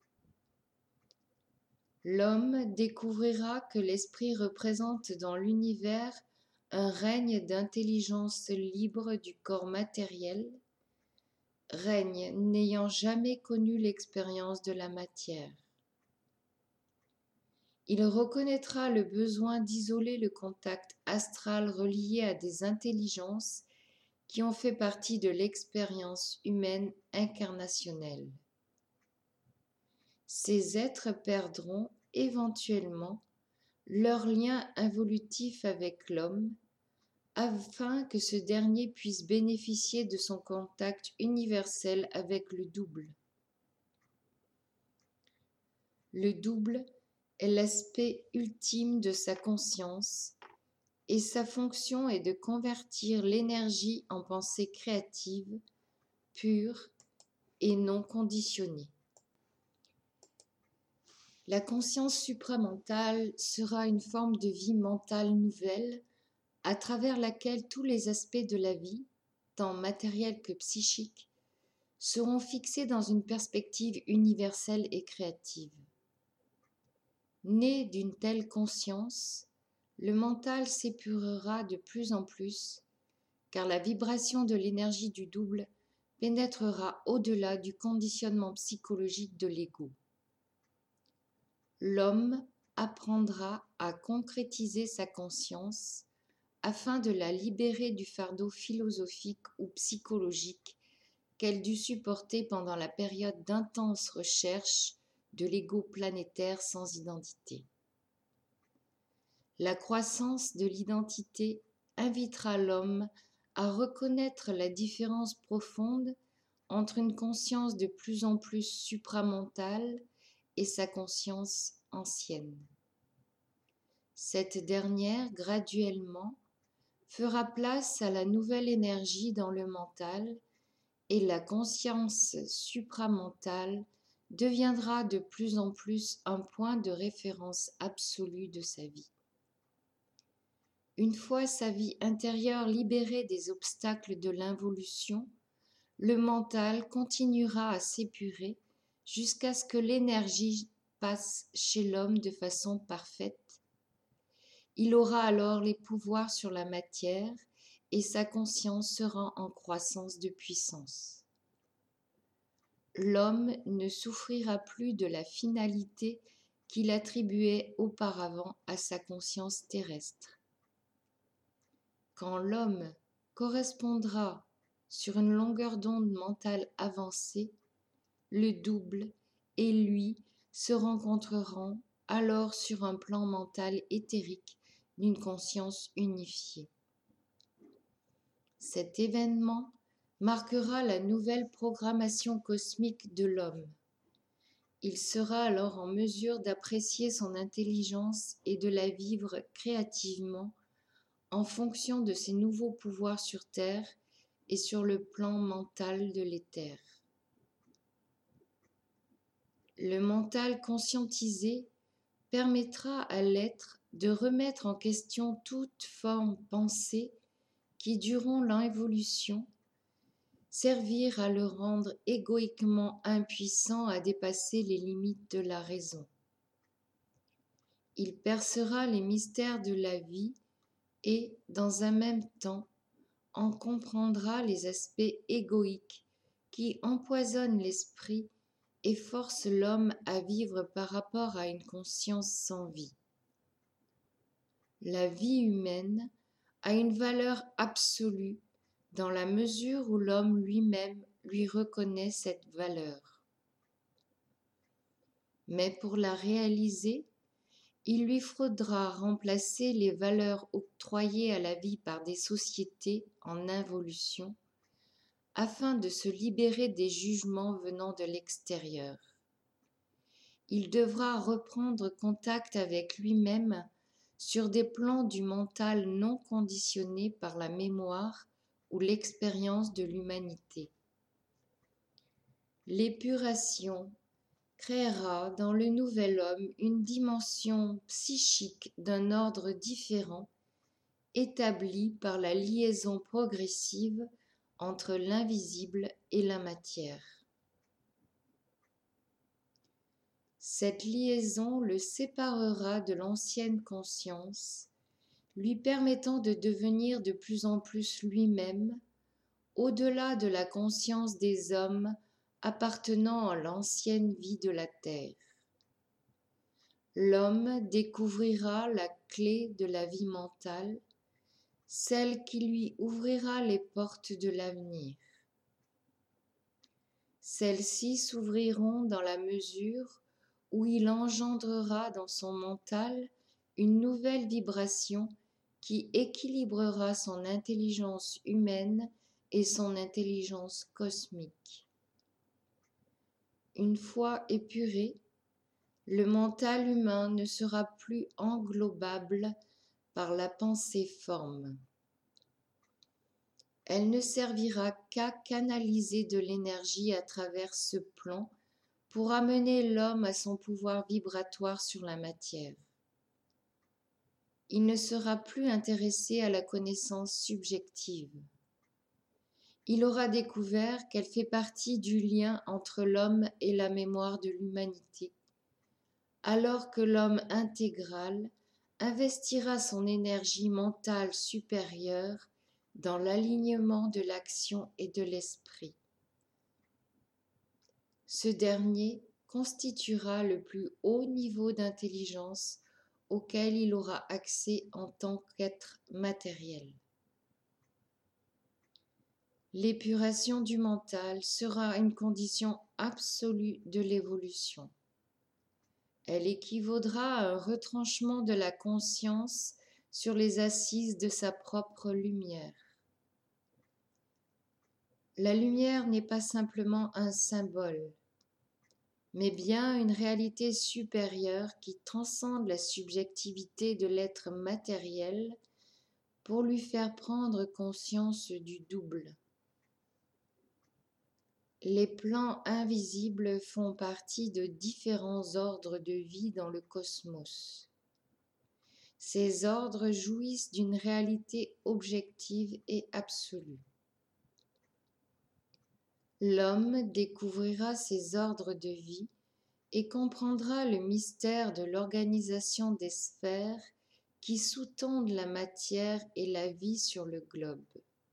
L'homme découvrira que l'esprit représente dans l'univers un règne d'intelligence libre du corps matériel, règne n'ayant jamais connu l'expérience de la matière. Il reconnaîtra le besoin d'isoler le contact astral relié à des intelligences qui ont fait partie de l'expérience humaine incarnationnelle. Ces êtres perdront éventuellement leur lien involutif avec l'homme afin que ce dernier puisse bénéficier de son contact universel avec le double. Le double est l'aspect ultime de sa conscience et sa fonction est de convertir l'énergie en pensée créative, pure et non conditionnée. La conscience supramentale sera une forme de vie mentale nouvelle à travers laquelle tous les aspects de la vie, tant matériels que psychiques, seront fixés dans une perspective universelle et créative. Né d'une telle conscience, le mental s'épurera de plus en plus, car la vibration de l'énergie du double pénétrera au-delà du conditionnement psychologique de l'ego. L'homme apprendra à concrétiser sa conscience afin de la libérer du fardeau philosophique ou psychologique qu'elle dut supporter pendant la période d'intense recherche de l'ego planétaire sans identité. La croissance de l'identité invitera l'homme à reconnaître la différence profonde entre une conscience de plus en plus supramentale et sa conscience ancienne. Cette dernière, graduellement, fera place à la nouvelle énergie dans le mental et la conscience supramentale deviendra de plus en plus un point de référence absolu de sa vie. Une fois sa vie intérieure libérée des obstacles de l'involution, le mental continuera à s'épurer jusqu'à ce que l'énergie passe chez l'homme de façon parfaite. Il aura alors les pouvoirs sur la matière et sa conscience sera en croissance de puissance. L'homme ne souffrira plus de la finalité qu'il attribuait auparavant à sa conscience terrestre. Quand l'homme correspondra sur une longueur d'onde mentale avancée, le double et lui se rencontreront alors sur un plan mental éthérique d'une conscience unifiée. Cet événement marquera la nouvelle programmation cosmique de l'homme. Il sera alors en mesure d'apprécier son intelligence et de la vivre créativement en fonction de ses nouveaux pouvoirs sur Terre et sur le plan mental de l'éther. Le mental conscientisé permettra à l'être de remettre en question toute forme pensée qui, durant l'évolution, servir à le rendre égoïquement impuissant à dépasser les limites de la raison. Il percera les mystères de la vie et, dans un même temps, en comprendra les aspects égoïques qui empoisonnent l'esprit et forcent l'homme à vivre par rapport à une conscience sans vie. La vie humaine a une valeur absolue dans la mesure où l'homme lui-même lui reconnaît cette valeur. Mais pour la réaliser, il lui faudra remplacer les valeurs octroyées à la vie par des sociétés en involution afin de se libérer des jugements venant de l'extérieur. Il devra reprendre contact avec lui-même sur des plans du mental non conditionnés par la mémoire ou l'expérience de l'humanité. L'épuration créera dans le nouvel homme une dimension psychique d'un ordre différent, établie par la liaison progressive entre l'invisible et la matière. Cette liaison le séparera de l'ancienne conscience, lui permettant de devenir de plus en plus lui-même, au-delà de la conscience des hommes appartenant à l'ancienne vie de la terre. L'homme découvrira la clé de la vie mentale, celle qui lui ouvrira les portes de l'avenir. Celles-ci s'ouvriront dans la mesure où il engendrera dans son mental une nouvelle vibration qui équilibrera son intelligence humaine et son intelligence cosmique. Une fois épuré, le mental humain ne sera plus englobable par la pensée-forme. Elle ne servira qu'à canaliser de l'énergie à travers ce plan pour amener l'homme à son pouvoir vibratoire sur la matière. Il ne sera plus intéressé à la connaissance subjective. il aura découvert qu'elle fait partie du lien entre l'homme et la mémoire de l'humanité, alors que l'homme intégral investira son énergie mentale supérieure dans l'alignement de l'action et de l'esprit. Ce dernier constituera le plus haut niveau d'intelligence auquel il aura accès en tant qu'être matériel. L'épuration du mental sera une condition absolue de l'évolution. Elle équivaudra à un retranchement de la conscience sur les assises de sa propre lumière. La lumière n'est pas simplement un symbole, mais bien une réalité supérieure qui transcende la subjectivité de l'être matériel pour lui faire prendre conscience du double. Les plans invisibles font partie de différents ordres de vie dans le cosmos. Ces ordres jouissent d'une réalité objective et absolue. L'homme découvrira ces ordres de vie et comprendra le mystère de l'organisation des sphères qui sous-tendent la matière et la vie sur le globe.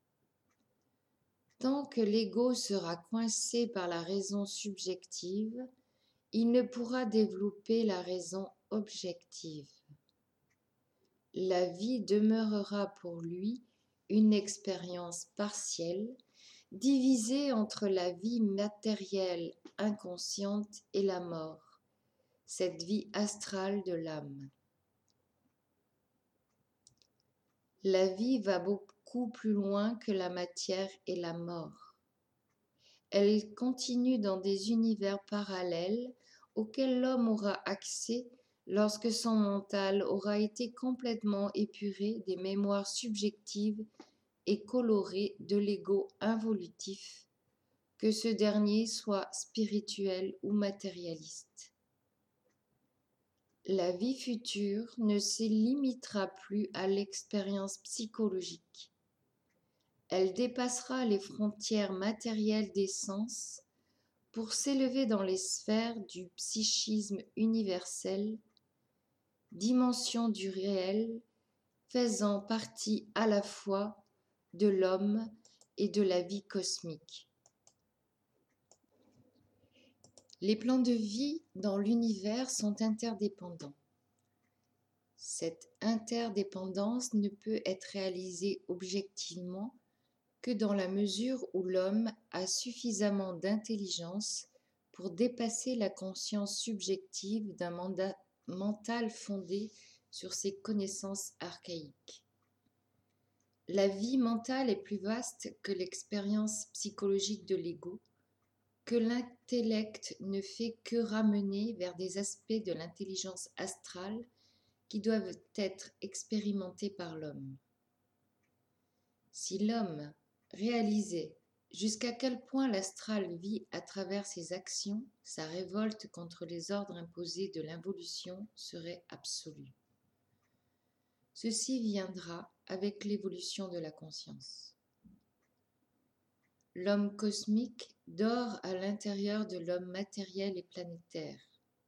Tant que l'ego sera coincé par la raison subjective, il ne pourra développer la raison objective. La vie demeurera pour lui une expérience partielle, divisée entre la vie matérielle inconsciente et la mort, cette vie astrale de l'âme. La vie va beaucoup plus loin que la matière et la mort. Elle continue dans des univers parallèles auxquels l'homme aura accès lorsque son mental aura été complètement épuré des mémoires subjectives et colorées de l'ego involutif, que ce dernier soit spirituel ou matérialiste. La vie future ne se limitera plus à l'expérience psychologique. Elle dépassera les frontières matérielles des sens pour s'élever dans les sphères du psychisme universel, dimension du réel faisant partie à la fois de l'homme et de la vie cosmique. Les plans de vie dans l'univers sont interdépendants. Cette interdépendance ne peut être réalisée objectivement que dans la mesure où l'homme a suffisamment d'intelligence pour dépasser la conscience subjective d'un mandat mental fondé sur ses connaissances archaïques. La vie mentale est plus vaste que l'expérience psychologique de l'ego, que l'intellect ne fait que ramener vers des aspects de l'intelligence astrale qui doivent être expérimentés par l'homme. Si l'homme réalisait jusqu'à quel point l'astral vit à travers ses actions, sa révolte contre les ordres imposés de l'involution serait absolue. Ceci viendra avec l'évolution de la conscience. L'homme cosmique dort à l'intérieur de l'homme matériel et planétaire.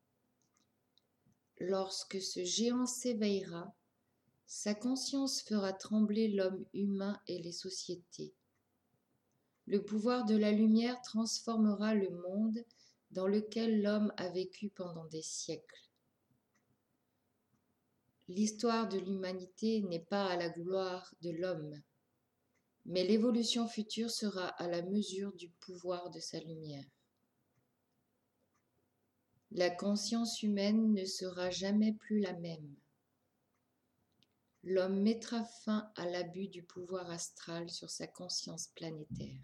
Lorsque ce géant s'éveillera, sa conscience fera trembler l'homme humain et les sociétés. Le pouvoir de la lumière transformera le monde dans lequel l'homme a vécu pendant des siècles. L'histoire de l'humanité n'est pas à la gloire de l'homme, mais l'évolution future sera à la mesure du pouvoir de sa lumière. La conscience humaine ne sera jamais plus la même. L'homme mettra fin à l'abus du pouvoir astral sur sa conscience planétaire.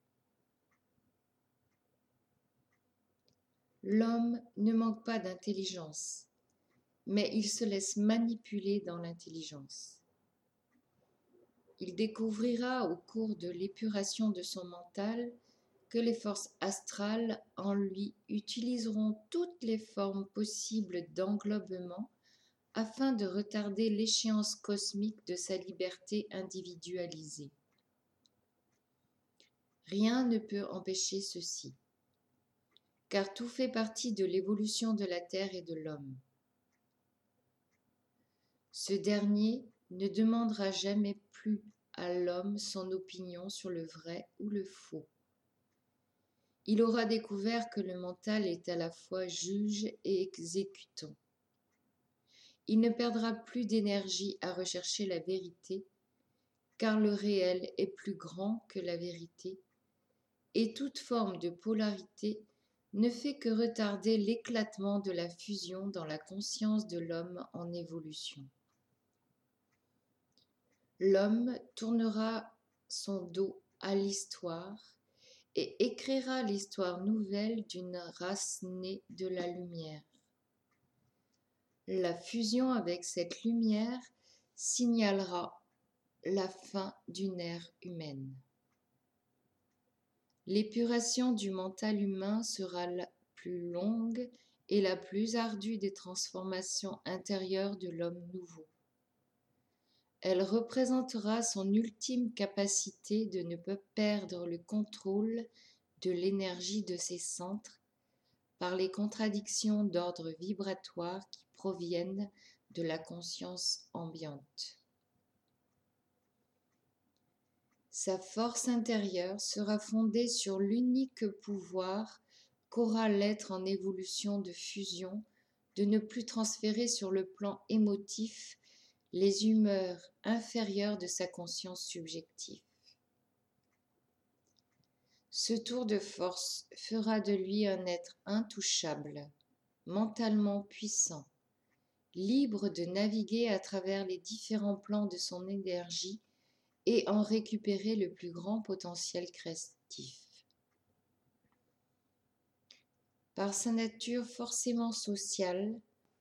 L'homme ne manque pas d'intelligence, mais il se laisse manipuler dans l'intelligence. Il découvrira au cours de l'épuration de son mental que les forces astrales en lui utiliseront toutes les formes possibles d'englobement afin de retarder l'échéance cosmique de sa liberté individualisée. Rien ne peut empêcher ceci, car tout fait partie de l'évolution de la Terre et de l'homme. Ce dernier ne demandera jamais plus à l'homme son opinion sur le vrai ou le faux. Il aura découvert que le mental est à la fois juge et exécutant. Il ne perdra plus d'énergie à rechercher la vérité, car le réel est plus grand que la vérité, et toute forme de polarité ne fait que retarder l'éclatement de la fusion dans la conscience de l'homme en évolution. L'homme tournera son dos à l'histoire et écrira l'histoire nouvelle d'une race née de la lumière. La fusion avec cette lumière signalera la fin d'une ère humaine. L'épuration du mental humain sera la plus longue et la plus ardue des transformations intérieures de l'homme nouveau. Elle représentera son ultime capacité de ne pas perdre le contrôle de l'énergie de ses centres par les contradictions d'ordre vibratoire qui proviennent de la conscience ambiante. Sa force intérieure sera fondée sur l'unique pouvoir qu'aura l'être en évolution de fusion de ne plus transférer sur le plan émotif les humeurs inférieures de sa conscience subjective. Ce tour de force fera de lui un être intouchable, mentalement puissant, libre de naviguer à travers les différents plans de son énergie et en récupérer le plus grand potentiel créatif. Par sa nature forcément sociale,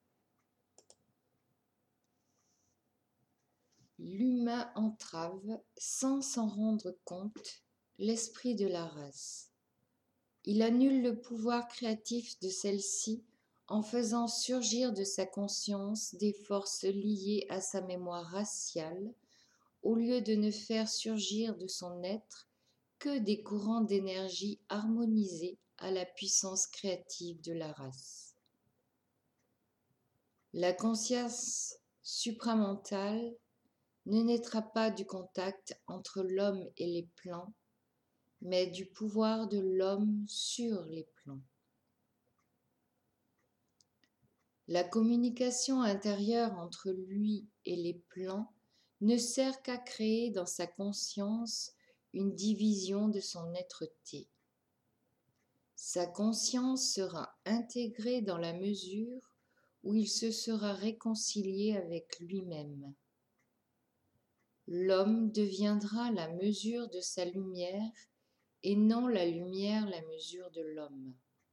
l'humain entrave, sans s'en rendre compte, l'esprit de la race. Il annule le pouvoir créatif de celle-ci en faisant surgir de sa conscience des forces liées à sa mémoire raciale, au lieu de ne faire surgir de son être que des courants d'énergie harmonisés à la puissance créative de la race. La conscience supramentale ne naîtra pas du contact entre l'homme et les plans, mais du pouvoir de l'homme sur les plans. La communication intérieure entre lui et les plans ne sert qu'à créer dans sa conscience une division de son être-té. Sa conscience sera intégrée dans la mesure où il se sera réconcilié avec lui-même. L'homme deviendra la mesure de sa lumière et non la lumière la mesure de l'homme.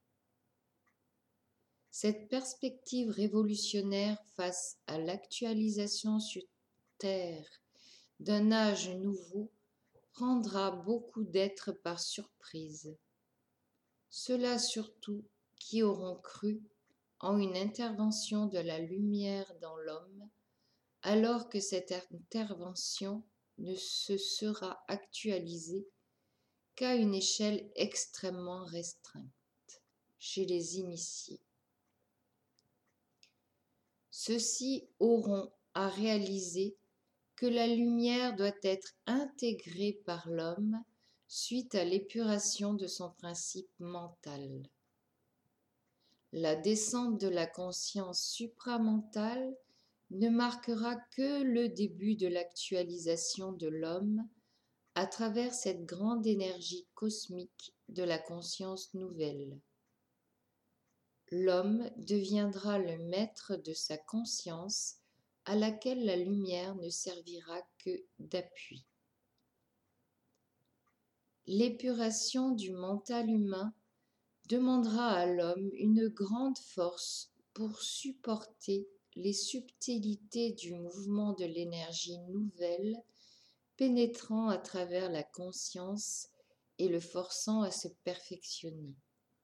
Cette perspective révolutionnaire face à l'actualisation sur Terre d'un âge nouveau prendra beaucoup d'êtres par surprise. Ceux-là surtout qui auront cru en une intervention de la lumière dans l'homme, alors que cette intervention ne se sera actualisée qu'à une échelle extrêmement restreinte, chez les initiés. Ceux-ci auront à réaliser que la lumière doit être intégrée par l'homme suite à l'épuration de son principe mental. La descente de la conscience supramentale ne marquera que le début de l'actualisation de l'homme à travers cette grande énergie cosmique de la conscience nouvelle. L'homme deviendra le maître de sa conscience à laquelle la lumière ne servira que d'appui. L'épuration du mental humain demandera à l'homme une grande force pour supporter les subtilités du mouvement de l'énergie nouvelle pénétrant à travers la conscience et le forçant à se perfectionner.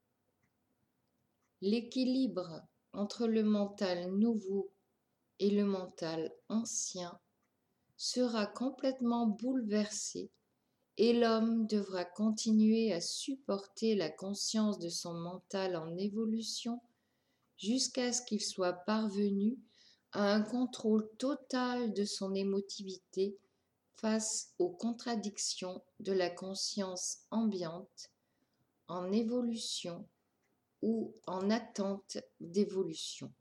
L'équilibre entre le mental nouveau et le mental ancien sera complètement bouleversé et l'homme devra continuer à supporter la conscience de son mental en évolution jusqu'à ce qu'il soit parvenu à un contrôle total de son émotivité face aux contradictions de la conscience ambiante en évolution ou en attente d'évolution.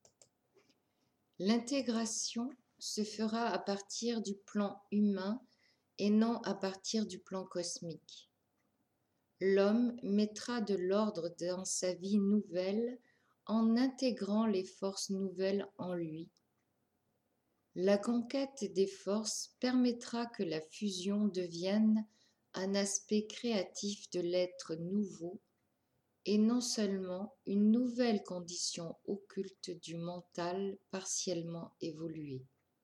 L'intégration se fera à partir du plan humain et non à partir du plan cosmique. L'homme mettra de l'ordre dans sa vie nouvelle en intégrant les forces nouvelles en lui. La conquête des forces permettra que la fusion devienne un aspect créatif de l'être nouveau et non seulement une nouvelle condition occulte du mental partiellement évolué.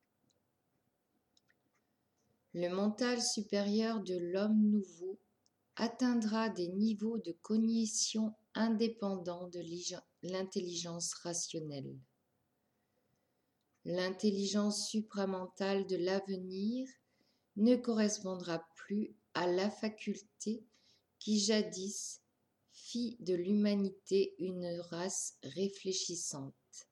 Le mental supérieur de l'homme nouveau atteindra des niveaux de cognition indépendants de l'intelligence rationnelle. L'intelligence supramentale de l'avenir ne correspondra plus à la faculté qui jadis fit de l'humanité une race réfléchissante.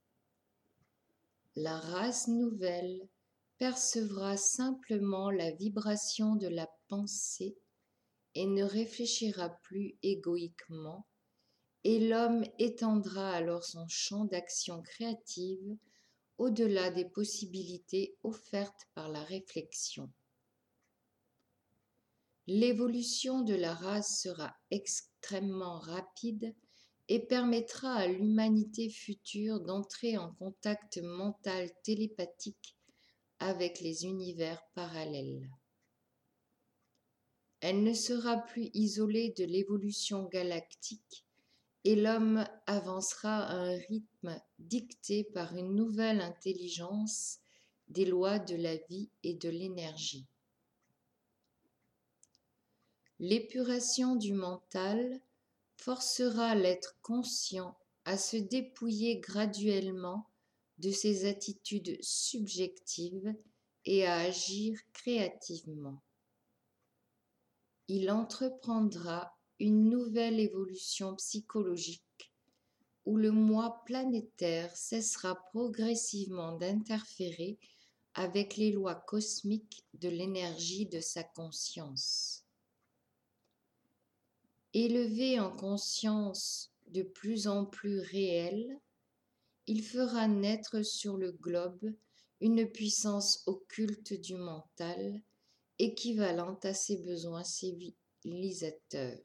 La race nouvelle percevra simplement la vibration de la pensée et ne réfléchira plus égoïquement, et l'homme étendra alors son champ d'action créative au-delà des possibilités offertes par la réflexion. L'évolution de la race sera extrêmement rapide et permettra à l'humanité future d'entrer en contact mental télépathique avec les univers parallèles. Elle ne sera plus isolée de l'évolution galactique et l'homme avancera à un rythme dicté par une nouvelle intelligence des lois de la vie et de l'énergie. L'épuration du mental forcera l'être conscient à se dépouiller graduellement de ses attitudes subjectives et à agir créativement. Il entreprendra une nouvelle évolution psychologique où le moi planétaire cessera progressivement d'interférer avec les lois cosmiques de l'énergie de sa conscience. Élevé en conscience de plus en plus réelle, il fera naître sur le globe une puissance occulte du mental équivalente à ses besoins civilisateurs.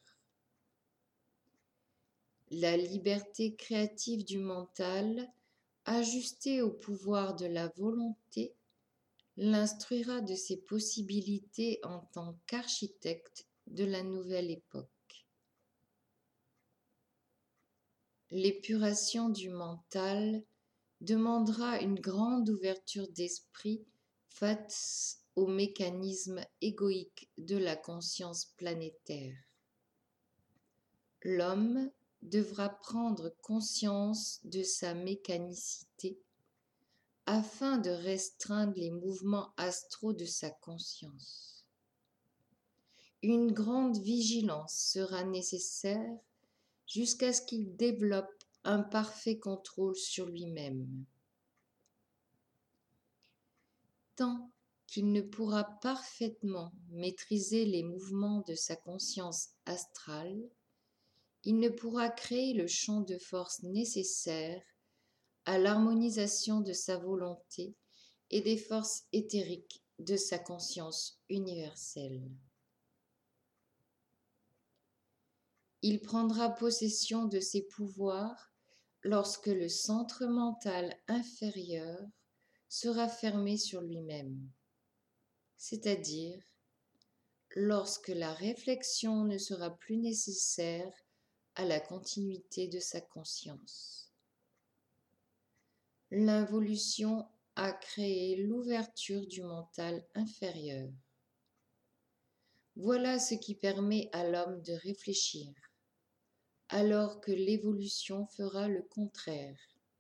La liberté créative du mental, ajustée au pouvoir de la volonté, l'instruira de ses possibilités en tant qu'architecte de la nouvelle époque. L'épuration du mental demandera une grande ouverture d'esprit face au mécanisme égoïque de la conscience planétaire. L'homme devra prendre conscience de sa mécanicité afin de restreindre les mouvements astraux de sa conscience. Une grande vigilance sera nécessaire jusqu'à ce qu'il développe un parfait contrôle sur lui-même. Tant qu'il ne pourra parfaitement maîtriser les mouvements de sa conscience astrale, il ne pourra créer le champ de force nécessaire à l'harmonisation de sa volonté et des forces éthériques de sa conscience universelle. Il prendra possession de ses pouvoirs lorsque le centre mental inférieur sera fermé sur lui-même, c'est-à-dire lorsque la réflexion ne sera plus nécessaire à la continuité de sa conscience. L'involution a créé l'ouverture du mental inférieur. Voilà ce qui permet à l'homme de réfléchir, alors que l'évolution fera le contraire.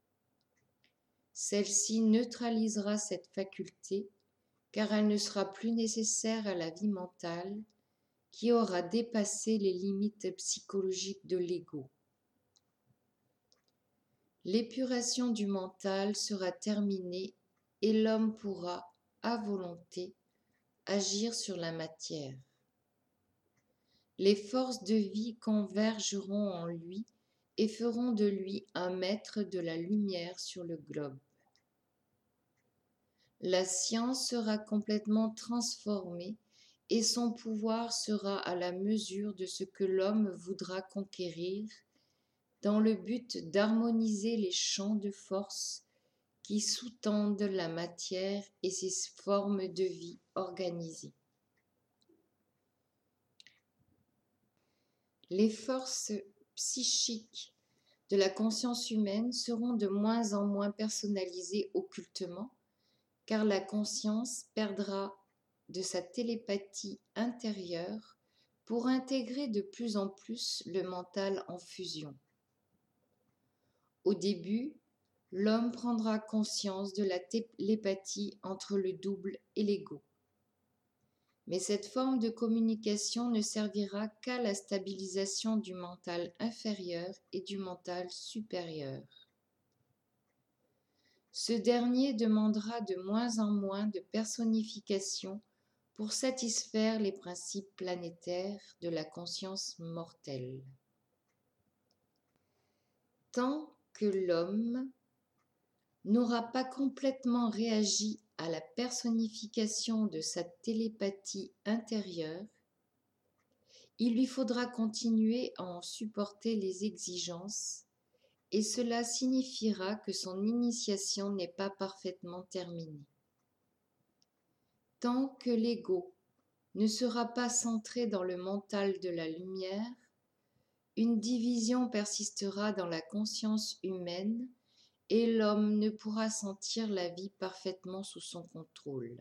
Celle-ci neutralisera cette faculté car elle ne sera plus nécessaire à la vie mentale qui aura dépassé les limites psychologiques de l'ego. L'épuration du mental sera terminée et l'homme pourra, à volonté, agir sur la matière. Les forces de vie convergeront en lui et feront de lui un maître de la lumière sur le globe. La science sera complètement transformée et son pouvoir sera à la mesure de ce que l'homme voudra conquérir, dans le but d'harmoniser les champs de force qui sous-tendent la matière et ses formes de vie organisées. Les forces psychiques de la conscience humaine seront de moins en moins personnalisées occultement, car la conscience perdra de sa télépathie intérieure pour intégrer de plus en plus le mental en fusion. Au début, l'homme prendra conscience de la télépathie entre le double et l'ego. Mais cette forme de communication ne servira qu'à la stabilisation du mental inférieur et du mental supérieur. Ce dernier demandera de moins en moins de personnification pour satisfaire les principes planétaires de la conscience mortelle. Tant que l'homme n'aura pas complètement réagi à la personnification de sa télépathie intérieure, il lui faudra continuer à en supporter les exigences, et cela signifiera que son initiation n'est pas parfaitement terminée. Tant que l'ego ne sera pas centré dans le mental de la lumière, une division persistera dans la conscience humaine et l'homme ne pourra sentir la vie parfaitement sous son contrôle.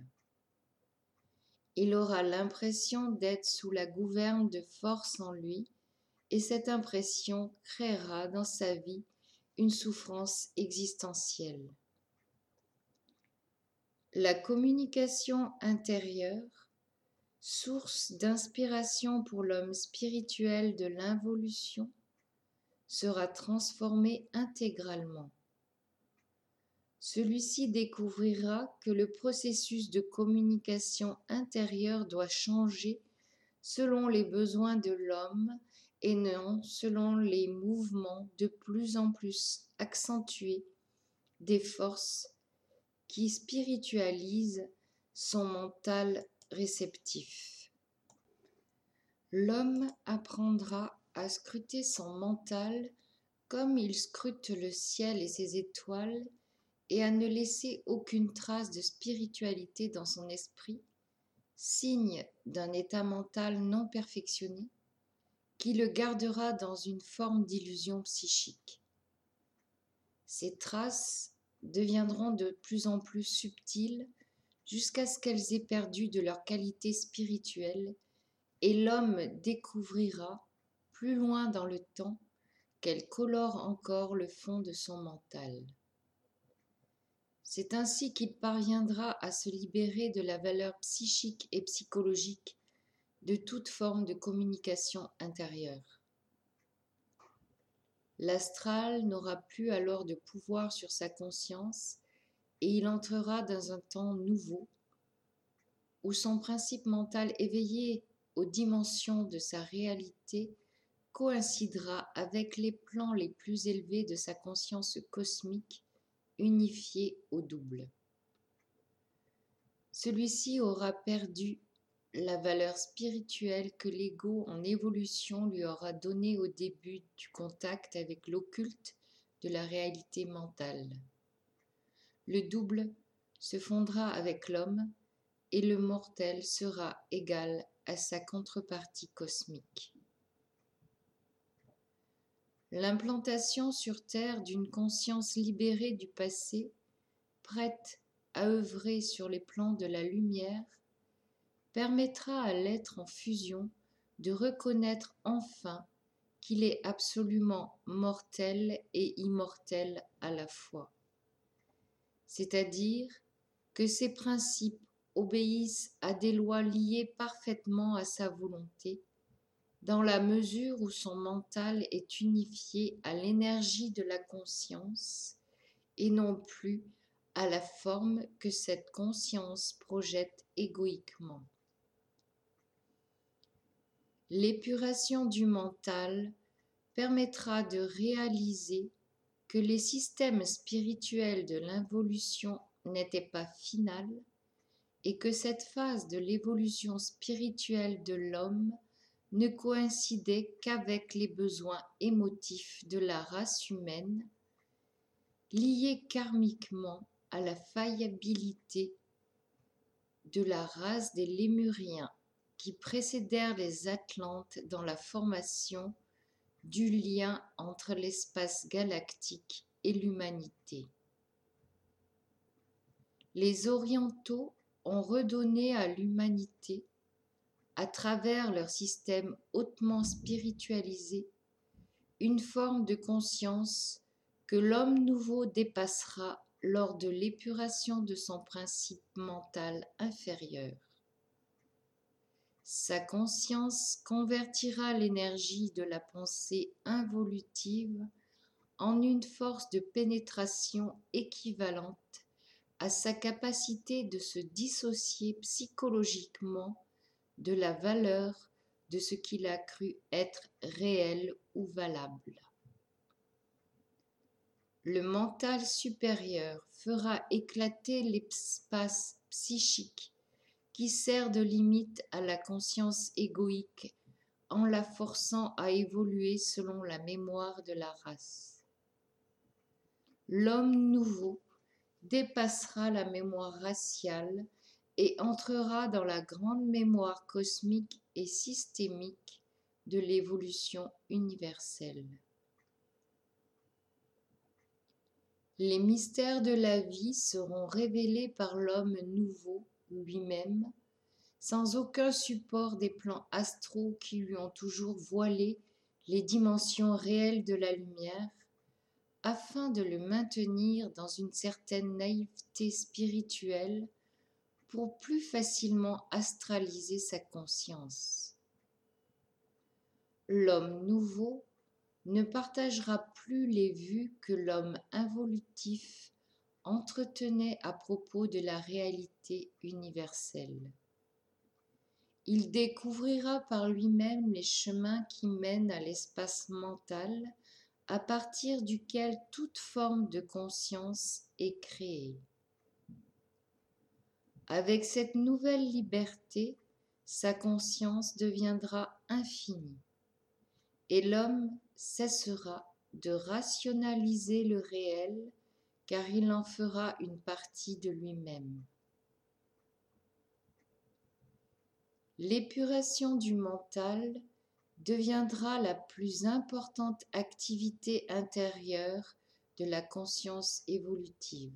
Il aura l'impression d'être sous la gouverne de forces en lui, et cette impression créera dans sa vie une souffrance existentielle. La communication intérieure, source d'inspiration pour l'homme spirituel de l'involution, sera transformée intégralement. Celui-ci découvrira que le processus de communication intérieure doit changer selon les besoins de l'homme et non selon les mouvements de plus en plus accentués des forces qui spiritualisent son mental réceptif. L'homme apprendra à scruter son mental comme il scrute le ciel et ses étoiles, et à ne laisser aucune trace de spiritualité dans son esprit, signe d'un état mental non perfectionné, qui le gardera dans une forme d'illusion psychique. Ces traces deviendront de plus en plus subtiles jusqu'à ce qu'elles aient perdu de leur qualité spirituelle, et l'homme découvrira, plus loin dans le temps, qu'elles colorent encore le fond de son mental. C'est ainsi qu'il parviendra à se libérer de la valeur psychique et psychologique de toute forme de communication intérieure. L'astral n'aura plus alors de pouvoir sur sa conscience et il entrera dans un temps nouveau où son principe mental éveillé aux dimensions de sa réalité coïncidera avec les plans les plus élevés de sa conscience cosmique unifié au double. Celui-ci aura perdu la valeur spirituelle que l'ego en évolution lui aura donnée au début du contact avec l'occulte de la réalité mentale. Le double se fondra avec l'homme et le mortel sera égal à sa contrepartie cosmique. L'implantation sur Terre d'une conscience libérée du passé, prête à œuvrer sur les plans de la lumière, permettra à l'être en fusion de reconnaître enfin qu'il est absolument mortel et immortel à la fois. C'est-à-dire que ses principes obéisse à des lois liées parfaitement à sa volonté, dans la mesure où son mental est unifié à l'énergie de la conscience et non plus à la forme que cette conscience projette égoïquement. L'épuration du mental permettra de réaliser que les systèmes spirituels de l'involution n'étaient pas finales et que cette phase de l'évolution spirituelle de l'homme ne coïncidait qu'avec les besoins émotifs de la race humaine, liés karmiquement à la faillibilité de la race des Lémuriens qui précédèrent les Atlantes dans la formation du lien entre l'espace galactique et l'humanité. Les Orientaux ont redonné à l'humanité, à travers leur système hautement spiritualisé, une forme de conscience que l'homme nouveau dépassera lors de l'épuration de son principe mental inférieur. Sa conscience convertira l'énergie de la pensée involutive en une force de pénétration équivalente à sa capacité de se dissocier psychologiquement de la valeur de ce qu'il a cru être réel ou valable. Le mental supérieur fera éclater l'espace psychique qui sert de limite à la conscience égoïque en la forçant à évoluer selon la mémoire de la race. L'homme nouveau dépassera la mémoire raciale et entrera dans la grande mémoire cosmique et systémique de l'évolution universelle. Les mystères de la vie seront révélés par l'homme nouveau lui-même, sans aucun support des plans astraux qui lui ont toujours voilé les dimensions réelles de la lumière, afin de le maintenir dans une certaine naïveté spirituelle pour plus facilement astraliser sa conscience. L'homme nouveau ne partagera plus les vues que l'homme involutif entretenait à propos de la réalité universelle. Il découvrira par lui-même les chemins qui mènent à l'espace mental à partir duquel toute forme de conscience est créée. Avec cette nouvelle liberté, sa conscience deviendra infinie et l'homme cessera de rationaliser le réel car il en fera une partie de lui-même. L'épuration du mental deviendra la plus importante activité intérieure de la conscience évolutive.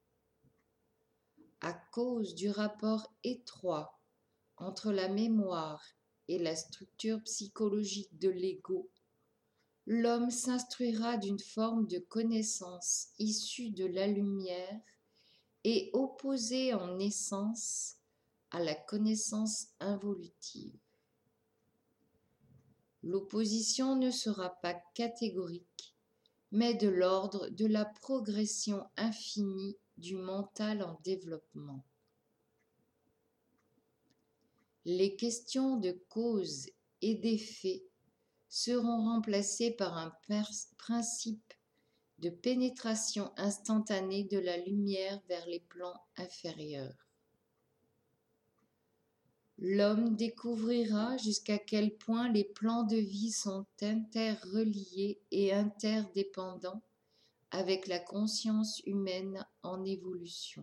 À cause du rapport étroit entre la mémoire et la structure psychologique de l'ego, l'homme s'instruira d'une forme de connaissance issue de la lumière et opposée en essence à la connaissance involutive. L'opposition ne sera pas catégorique, mais de l'ordre de la progression infinie du mental en développement. Les questions de cause et d'effet seront remplacées par un principe de pénétration instantanée de la lumière vers les plans inférieurs. L'homme découvrira jusqu'à quel point les plans de vie sont interreliés et interdépendants avec la conscience humaine en évolution.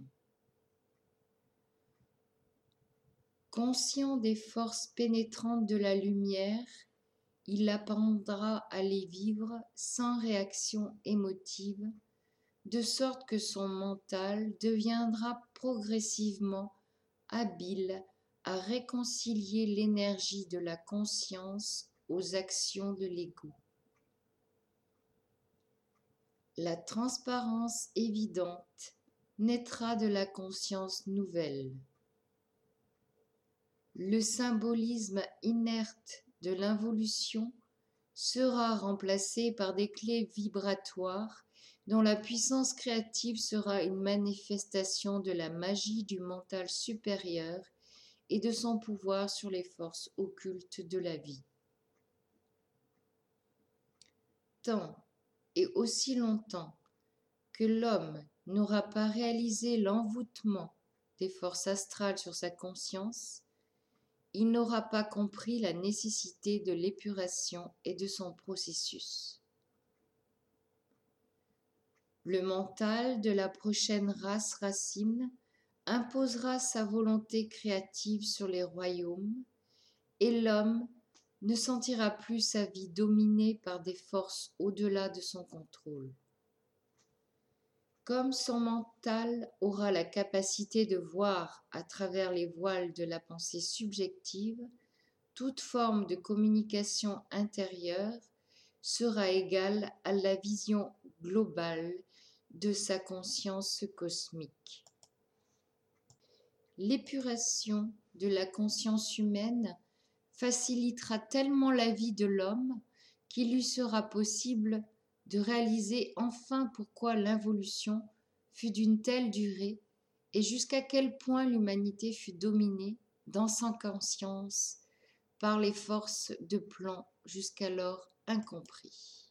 Conscient des forces pénétrantes de la lumière, il apprendra à les vivre sans réaction émotive, de sorte que son mental deviendra progressivement habile à réconcilier l'énergie de la conscience aux actions de l'ego. La transparence évidente naîtra de la conscience nouvelle. le symbolisme inerte de l'involution sera remplacé par des clés vibratoires dont la puissance créative sera une manifestation de la magie du mental supérieur et de son pouvoir sur les forces occultes de la vie. Tant et aussi longtemps que l'homme n'aura pas réalisé l'envoûtement des forces astrales sur sa conscience, il n'aura pas compris la nécessité de l'épuration et de son processus. Le mental de la prochaine race racine imposera sa volonté créative sur les royaumes et l'homme ne sentira plus sa vie dominée par des forces au-delà de son contrôle. Comme son mental aura la capacité de voir à travers les voiles de la pensée subjective, toute forme de communication intérieure sera égale à la vision globale de sa conscience cosmique. L'épuration de la conscience humaine facilitera tellement la vie de l'homme qu'il lui sera possible de réaliser enfin pourquoi l'involution fut d'une telle durée et jusqu'à quel point l'humanité fut dominée dans sa conscience par les forces de plans jusqu'alors incompris.